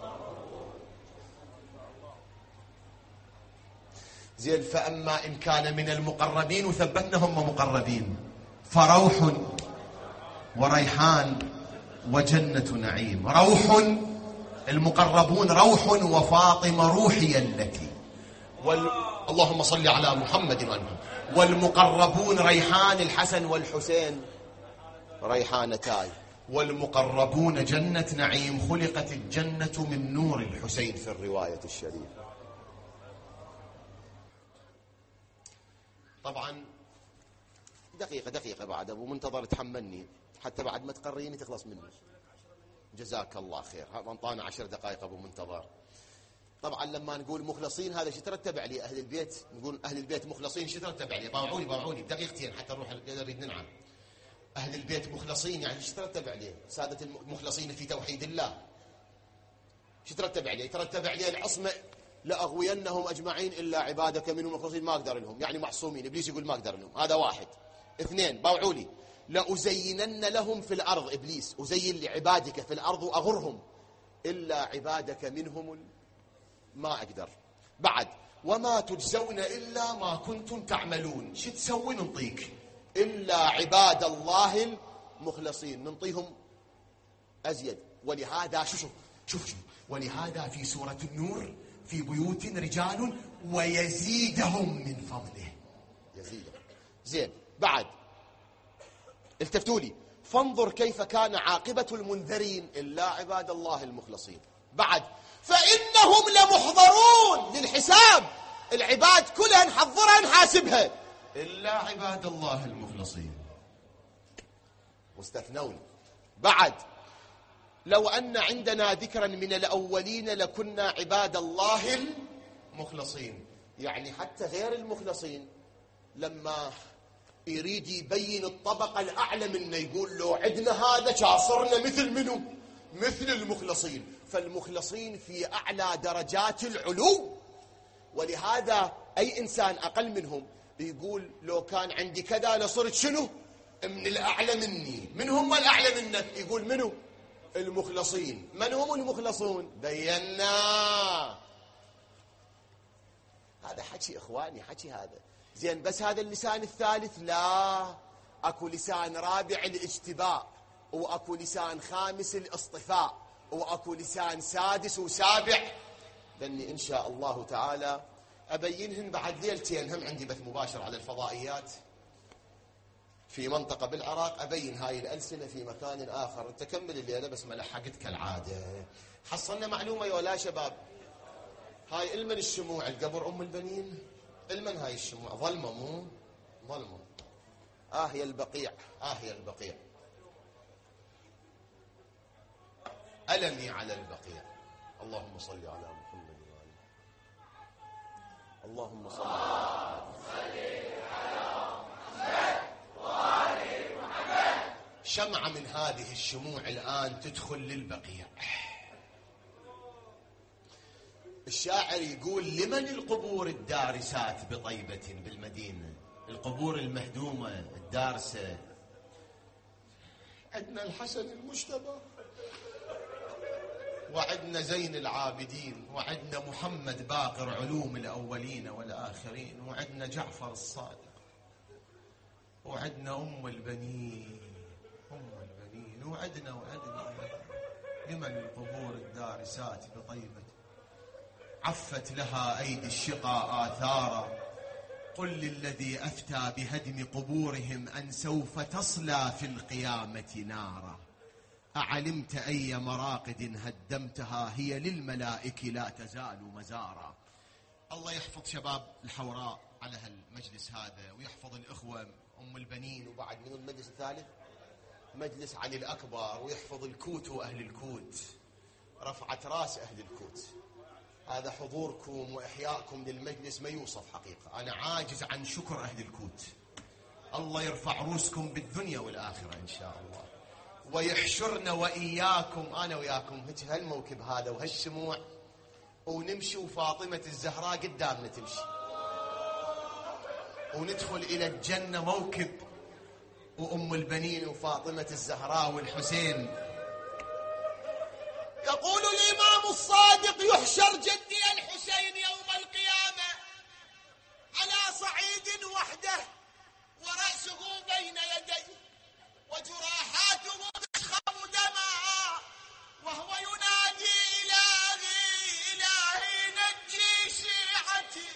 زين. فأما إن كان من المقربين وثبتنا هم مقربين، فروح وريحان وجنة نعيم. روح، المقربون روح، وفاطمة روحي التي اللهم صل على محمد وآله. والمقربون ريحان، الحسن والحسين ريحانتاي. والمقربون جنة نعيم، خلقت الجنة من نور الحسين في الرواية الشريفة. طبعا دقيقة بعد أبو منتظر تحملني حتى بعد ما تقريني تخلص مني. جزاك الله خير. هذا انطانا 10 دقائق أبو منتظر. طبعا لما نقول مخلصين هذا شو ترتب عليه؟ أهل البيت، نقول أهل البيت مخلصين شو ترتب عليه؟ باوعوني بدقيقتين حتى نروح نريد ننعم. أهل البيت مخلصين يعني شو ترتب عليه؟ سادة المخلصين في توحيد الله شو ترتب عليه؟ ترتب عليه العصمة، لأغوينهم أجمعين إلا عبادك منهم المخلصين، ما أقدر لهم، يعني معصومين. إبليس يقول ما أقدر لهم، هذا واحد. 2 باوعوني، لأزينن لهم في الأرض، إبليس أزين لعبادك في الأرض وأغرهم إلا عبادك منهم ما أقدر. بعد وما تجزون إلا ما كنتم تعملون، شو تسوي؟ ننطيك إلا عباد الله المخلصين، ننطيهم أزيد. ولهذا شوف ولهذا في سورة النور في بيوت رجال ويزيدهم من فضله، يزيدهم. زين بعد التفتوا لي، فانظر كيف كان عاقبة المنذرين إلا عباد الله المخلصين. بعد فإنهم لمحضرون للحساب، العباد كلها نحضرها نحاسبها إلا عباد الله المخلصين مستثنون. بعد لو أن عندنا ذكرا من الأولين لكنا عباد الله المخلصين، يعني حتى غير المخلصين لما يريد يبين الطبقة الأعلى منا يقول له عندنا هذا كاصرنا مثل منه؟ مثل المخلصين. فالمخلصين في أعلى درجات العلو، ولهذا أي إنسان أقل منهم يقول لو كان عندي كذا لصرت شنو؟ من الأعلى مني. من هم الأعلى منك؟ يقول منه؟ المخلصين. من هم المخلصون؟ بينا. هذا حكي إخواني، حكي هذا زين. بس هذا اللسان الثالث لا، أكو لسان رابع الاجتباء، وأكو لسان خامس الاصطفاء، وأكو لسان سادس وسابع. لأني إن شاء الله تعالى أبينهن بعد ليلتين، هم عندي بث مباشر على الفضائيات في منطقة بالعراق، أبين هاي الألسنة في مكان آخر. تكمل الليلة بس ما لحقت كالعادة. حصلنا معلومة يا لا شباب؟ هاي المن الشموع القبر أم البنين، المن هاي الشموع ظلمة، مو ظلمة. يا البقيع، يا البقيع، ألمي على البقيع. اللهم صل على محمد وآله. اللهم صل على محمد وآل محمد. شمعة من هذه الشموع الآن تدخل للبقيع. الشاعر يقول لمن القبور الدارسات بطيبة بالمدينة؟ القبور المهدومة الدارسة. عندنا الحسن المجتبى، وعندنا زين العابدين، وعندنا محمد باقر علوم الأولين والآخرين، وعندنا جعفر الصادق، وعندنا أم البنين، وعندنا لمن القبور الدارسات بطيبة عفت لها أيدي الشقى آثارا. قل للذي أفتى بهدم قبورهم أن سوف تصلى في القيامة نارا. أعلمت أي مراقد هدمتها هي للملائك لا تزال مزارا. الله يحفظ شباب الحوراء على هالمجلس هذا، ويحفظ الإخوة أم البنين، وبعد من المجلس الثالث مجلس علي الأكبر، ويحفظ الكوت وأهل الكوت، رفعت راس أهل الكوت. هذا حضوركم وإحيائكم للمجلس ما يوصف حقيقة. أنا عاجز عن شكر أهل الكوت. الله يرفع روسكم بالدنيا والآخرة إن شاء الله، ويحشرنا وإياكم، أنا وياكم هالموكب هذا وهالشموع، ونمشي وفاطمة الزهراء قدامنا تمشي، وندخل إلى الجنة موكب وأم البنين وفاطمة الزهراء والحسين. يقول الإمام الصادق يحشر جدي الحسين يوم القيامة على صعيد وحده، ورأسه بين يديه، وجراحاته تسخب دماء، وهو ينادي إلهي إلهي نجي شيعتي.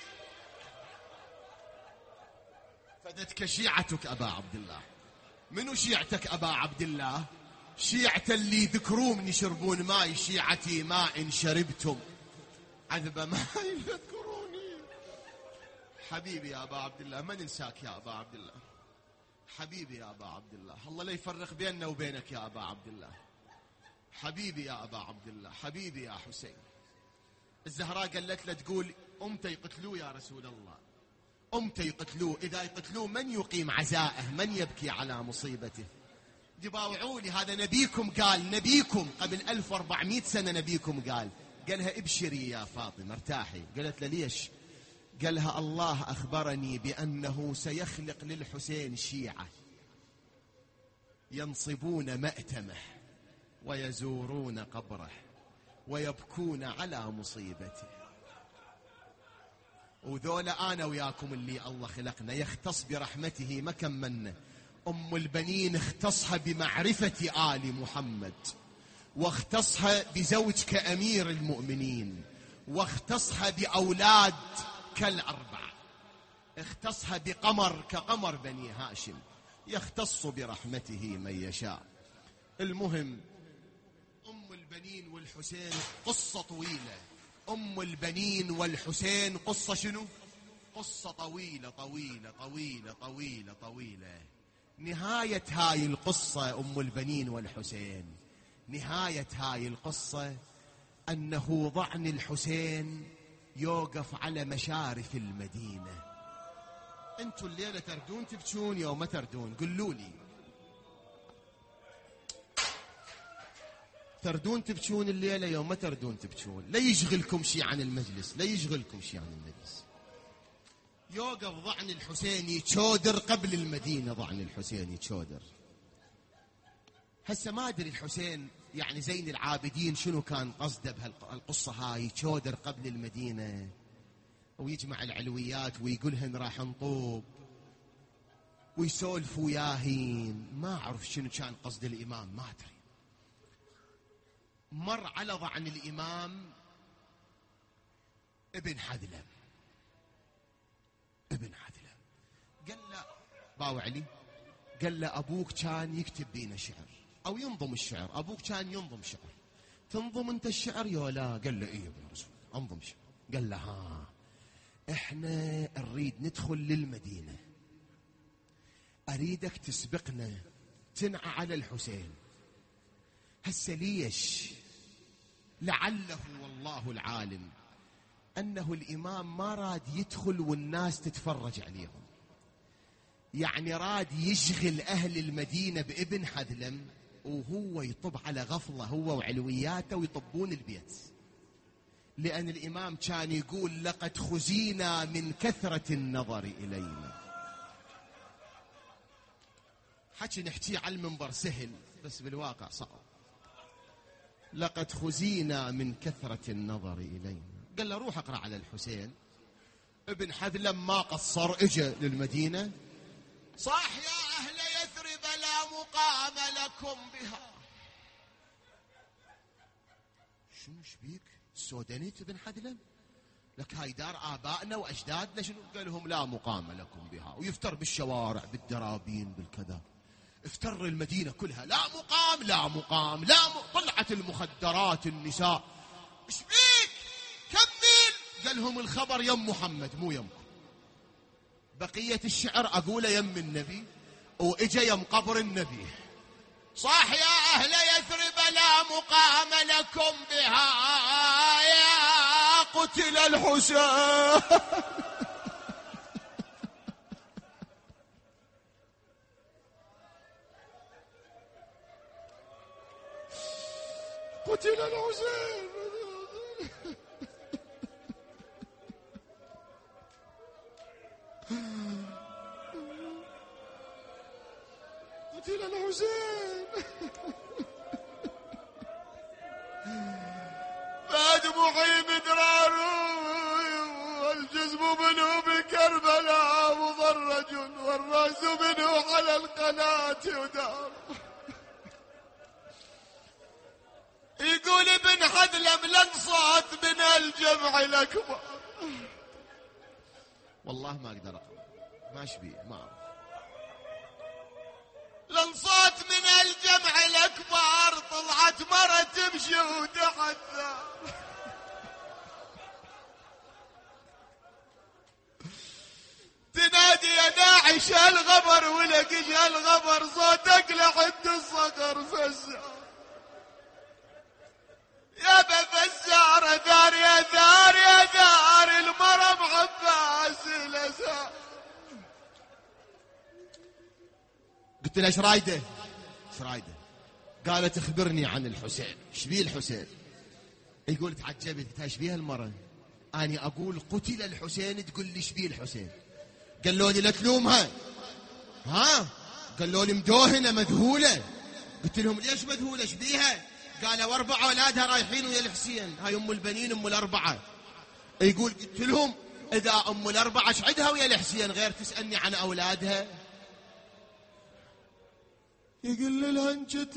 فدتك شيعتك أبا عبد الله. منو شيعتك أبا عبد الله؟ شيعة اللي ذكرون يشربون ماي، شيعتي ماء شربتم عذب ماء يذكروني. حبيبي يا أبا عبد الله، ما ننساك يا أبا عبد الله، حبيبي يا أبا عبد الله، الله لا يفرق بيننا وبينك يا أبا عبد الله، حبيبي يا أبا عبد الله، حبيبي يا حسين. الزهراء قالت له تقول أمتى يقتلوه يا رسول الله، أمتى يقتلوه، إذا يقتلوه من يقيم عزاءه، من يبكي على مصيبته؟ دباوعوا لي، هذا نبيكم قال، نبيكم قبل 1400 سنة نبيكم قالها ابشري يا فاطمة ارتاحي. قالت له ليش؟ قالها الله أخبرني بأنه سيخلق للحسين شيعة ينصبون مأتمه ويزورون قبره ويبكون على مصيبته، وذولا أنا وياكم اللي الله خلقنا يختص برحمته ما كملنا. أم البنين اختصها بمعرفة آل محمد، واختصها بزوج كأمير المؤمنين، واختصها بأولاد كالأربع، اختصها بقمر كقمر بني هاشم، يختص برحمته من يشاء. المهم أم البنين والحسين قصة طويلة، أم البنين والحسين قصة شنو؟ قصة طويلة طويلة طويلة طويلة طويلة. نهاية هاي القصة أم البنين والحسين، نهاية هاي القصة أنه ضعن الحسين يوقف على مشارف المدينة. أنتوا الليلة تردون تبكون يوم ما تردون؟ قلوا لي، تردون تبكون الليلة يوم ما تردون تبكون؟ لا يشغلكم شيء عن المجلس، لا يشغلكم شيء عن المجلس. يوقف ضعن الحسين يتشودر قبل المدينة، ضعن الحسين يتشودر. هسه ما أدري الحسين يعني زين العابدين شنو كان قصده بهالقصة هاي، يتشودر قبل المدينة ويجمع العلويات ويقولهن راح نطوب ويسولف وياهين، ما أعرف شنو كان قصد الإمام، ما أدري. مر على ضعن الإمام ابن حذلم، ابن حذلم قال له باو علي، قال له أبوك كان يكتب بينا شعر أو ينظم الشعر، أبوك كان ينظم شعر، تنظم أنت الشعر يا لا؟ قال له إيه يا ابن رسول أنظم شعر. قال له ها إحنا نريد ندخل للمدينة، أريدك تسبقنا تنعى على الحسين. هسه ليش؟ لعله والله العالم أنه الإمام ما راد يدخل والناس تتفرج عليهم، يعني راد يشغل أهل المدينة بابن حذلم وهو يطب على غفلة، هو وعلوياته ويطبون البيت. لأن الإمام كان يقول لقد خزينا من كثرة النظر إلينا. حكي نحكي على المنبر سهل بس بالواقع صعب. لقد خزينا من كثرة النظر إلينا. قال له روح اقرأ على الحسين. ابن حذلم ما قصر، اجى للمدينة، صاح يا أهل يثرب لا مقام لكم بها. شنو شبيك السودانيت ابن حذلم؟ لك هاي دار آبائنا وأجدادنا، شنو؟ قال لهم لا مقام لكم بها، ويفتر بالشوارع بالدرابين بالكذا، افتر المدينة كلها لا مقام لا مقام لا طلعت المخدرات النساء. ايش بيك؟ كمل. قال لهم الخبر يم محمد مو يمكم، بقية الشعر أقوله يم النبي وإجا يم قبر النبي. صاح يا أهل يثرب لا مقام لكم بها يا قتل الحسين. قتل الحسين. قتل الحسين. فدموعي مدرار والجزم منه بكربلاء مضرج والرأس منه على القناة يدار. يقول ابن حذلم لنصات من الجمع الأكبر. والله ما أقدر أقرأ، ما أشبيه، ما أعرف. لنصات من الجمع الأكبر طلعت مرة تمشي وتحت تنادي يا داعي ايش هالغبر ولك ايش هالغبر صوتك لحد الصقر فزار يا بفزار ثار يا ثار يا ثار المرم عباس الأسار. قلت له ايش رايده؟ ايش رايده؟ قالت اخبرني عن الحسين. ايش بيه الحسين؟ يقول تعجبت. قلت ايش بيها المرة؟ اني اقول قتل الحسين تقول لي ايش بيه الحسين؟ قالوا لي لا تلومها. ها؟ قالوا لي مدوهنه مذهوله. قلت لهم ليش مذهوله ايش بيها؟ قالوا 4 اولادها رايحين ويا الحسين. هاي ام البنين ام الاربعه. يقول قلت لهم اذا ام الاربعه ايش عندها ويا الحسين غير تسالني عن اولادها؟ يقول لها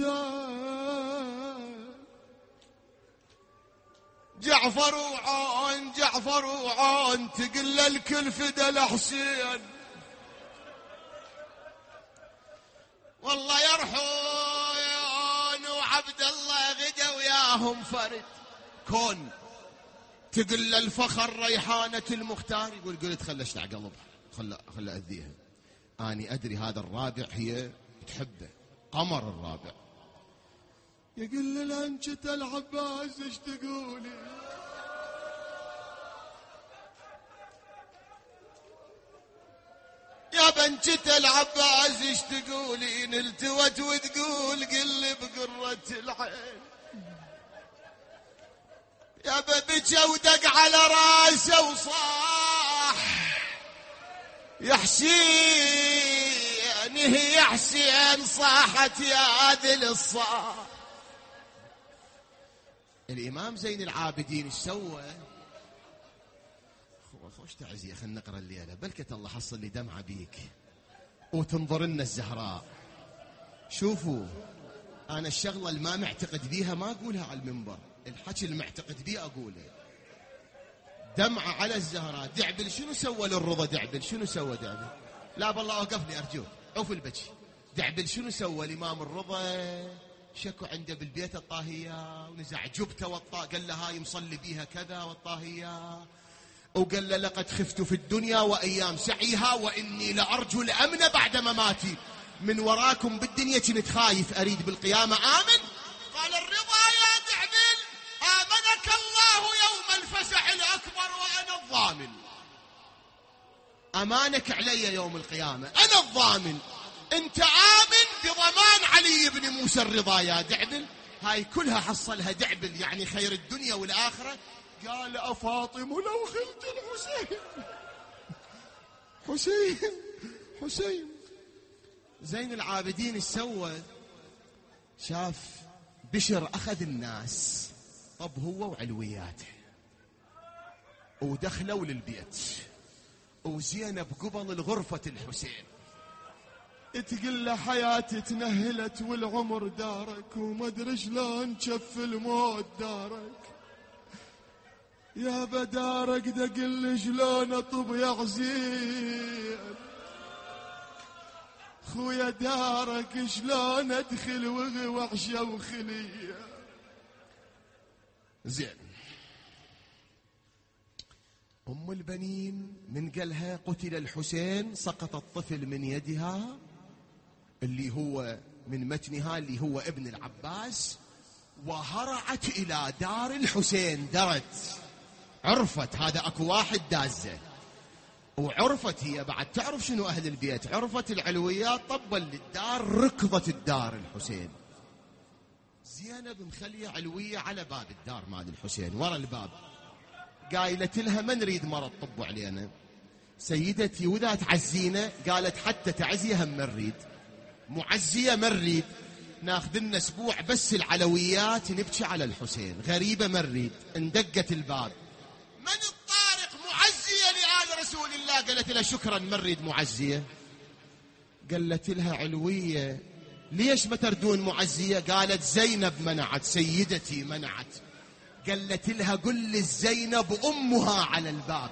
جعفر وعون جعفر وعون تقل الكل فدا الحسين. والله يرحون وعبد الله غدا وياهم فرد كون تقل الفخر ريحانة المختار. يقول قلت خلى اشلع قلبها خلى اذيها. اني ادري هذا الرابع هي تحبه قمر الرابع. يقول لها انت العباس ايش تقولي؟ يا بنت العباس ايش تقولين؟ التوت وتقول قل بقرة العين. يا ببكى ودق على راسه وصاح يا حسين يا حسين صاحت يا ذل الصاح. الامام زين العابدين ايش سوى؟ خوش تعزيه خلنا نقرا الليله بلكة الله حصل لي دمعه بيك وتنظر لنا الزهراء. شوفوا انا الشغله اللي ما معتقد بيها ما اقولها على المنبر، الحكي اللي معتقد بيه اقوله. دمعه على الزهراء. دعبل شنو سوى للرضا؟ دعبل شنو سوى دعبل؟ لا بالله اوقفني ارجوك عوف البكي. دعبل شنو سوى الامام الرضا؟ شكوا عنده بالبيت الطاهيه ونزع جبته قال له هاي مصلي بيها كذا والطاهيه، وقال له لقد خفت في الدنيا وايام سعيها واني لارجو الامن بعد مماتي. من وراكم بالدنيا كنت خايف اريد بالقيامه امن. قال الرضا يا دعبل امنك الله يوم الفسح الاكبر وانا الضامن. امانك علي يوم القيامه انا الضامن. انت امن بضمان علي بن موسى الرضا يا دعبل. هاي كلها حصلها دعبل يعني خير الدنيا والاخره. قال أفاطم لو خلت الحسين. حسين زين العابدين ايش سوى؟ شاف بشر اخذ الناس طب هو وعلوياته ودخلوا للبيت وزينب قبل الغرفة الحسين تقول له حياتي تنهلت والعمر دارك وما ادري شلون شف الموت دارك. يا بدارك دقل شلون اطب يا عزيز خويا دارك شلون ادخل وحشه وخليه. زين ام البنين من قالها قتل الحسين سقط الطفل من يدها اللي هو من متنها اللي هو ابن العباس وهرعت الى دار الحسين. درت عرفت هذا اكو واحد دازه وعرفت هي بعد تعرف شنو اهل البيت. عرفت العلويات طبا للدار ركضت الدار الحسين. زينب مخليه علويه على باب الدار مال الحسين ورا الباب قايلت لها ما نريد مرض طبوا علينا سيدتي وذا تعزينا. قالت حتى تعزيه هم نريد معزيه ما نريد ناخذ لنا اسبوع بس العلويات نبكي على الحسين غريبه ما نريد. اندقت الباب من الطارق معزيه لآل رسول الله. قالت لها شكرا ما نريد معزيه. قالت لها علويه ليش ما تردون معزيه؟ قالت زينب منعت سيدتي منعت. قالت لها قل زينب امها على الباب.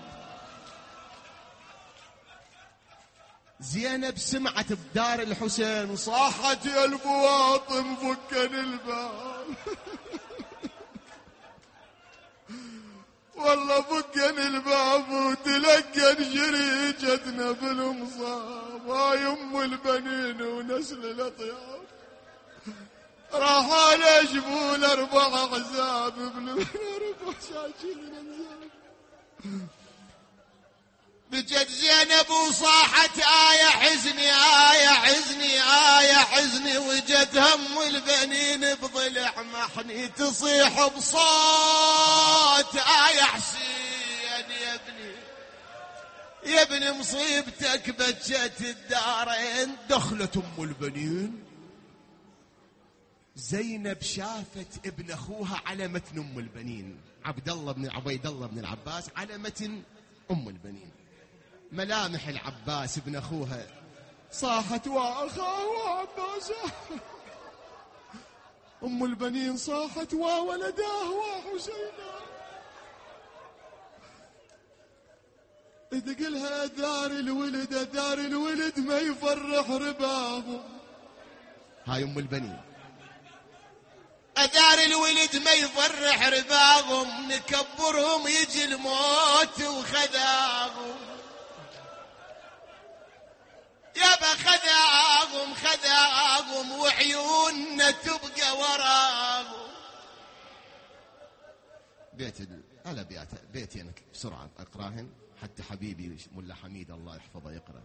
زينب سمعت بدار الحسين وصاحت يا البواطم فكن الباب والله فكن الباب وتلقن شريجتنا بالمصاب. هاي ام البنين ونسل الاطياب راح على جبول 4 احزاب ابن 4 شاشين انزاب. بجت زينب وصاحت آية حزني آية حزني آية حزني، وجت هم البنين بضلع محني تصيح بصوت آية حسين يا ابني يا ابني مصيبتك بجت الدارين. دخلت ام البنين زينب شافت ابن اخوها على متن ام البنين عبيد الله بن العباس على متن ام البنين. ملامح العباس ابن اخوها صاحت واخاه عباس. ام البنين صاحت وولداه وحسينا. تقلها دار الولد ما يفرح ربابه. هاي ام البنين دار الولد ما يفرح ربابهم، نكبرهم يجي الموت وخذاهم. يابا خذاهم وعيوننا تبقى وراهم. بيتين بسرعة اقراهن حتى حبيبي ملا حميد الله يحفظه يقرأ.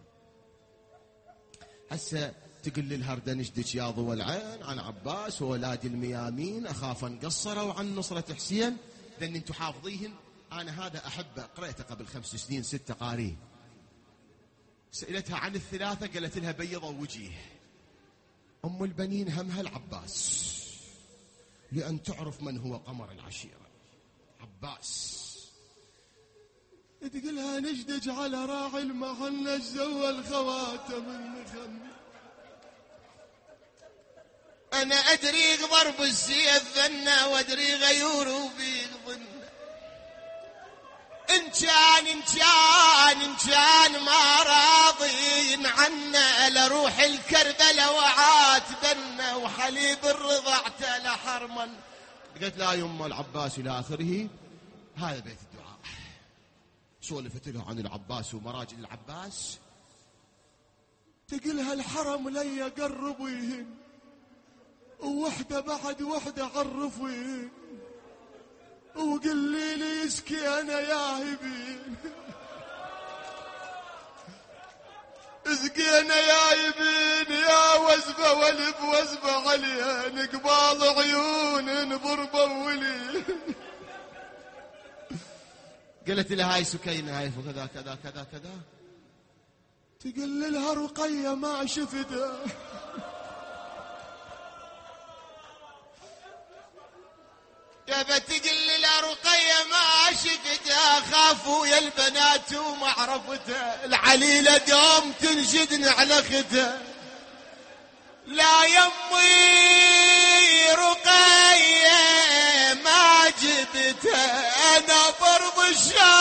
هسه تقول للهردة نجدك يا ضوى العين عن عباس وولاد الميامين أخاف أن قصروا عن نصرة حسين، لأن انتم حافظيهن. أنا هذا أحبه قرأته قبل 5 سنين 6 قاريه. سألتها عن الثلاثة قالت لها بيضوا وجيه. أم البنين همها العباس لأن تعرف من هو قمر العشيرة عباس. تقولها نجدج على راعي المحنج زوى الخواتم النخن. أنا أدري ضرب السيف ذنة وأدري غيور وبيغ ظن. إن كان ما راضين عنا لروح الكربلة وعاتبنا وحليب الرضع تلا حرما. قلت لا يما العباس إلى آخره. هذا بيت الدعاء. سولفت له عن العباس ومراجل العباس. تقلها الحرم لي قربيهن ووحدة بعد وحدة عرفين وقل لي يسكي أنا يا هبين. اسقينا يا يبين يا وزبة والب وزبة عليها نقبال عيون نضربة ولي. قالت لها هاي سكينة هاي كذا كذا كذا كذا. تقول لها رقية ما شفتها. يا بتقل لها رقية ما شفتها خافوا يا البنات وما عرفتها. العليلة دوم تنشدن على ختها. لا يمي رقية ما جبتها أنا فرض الشام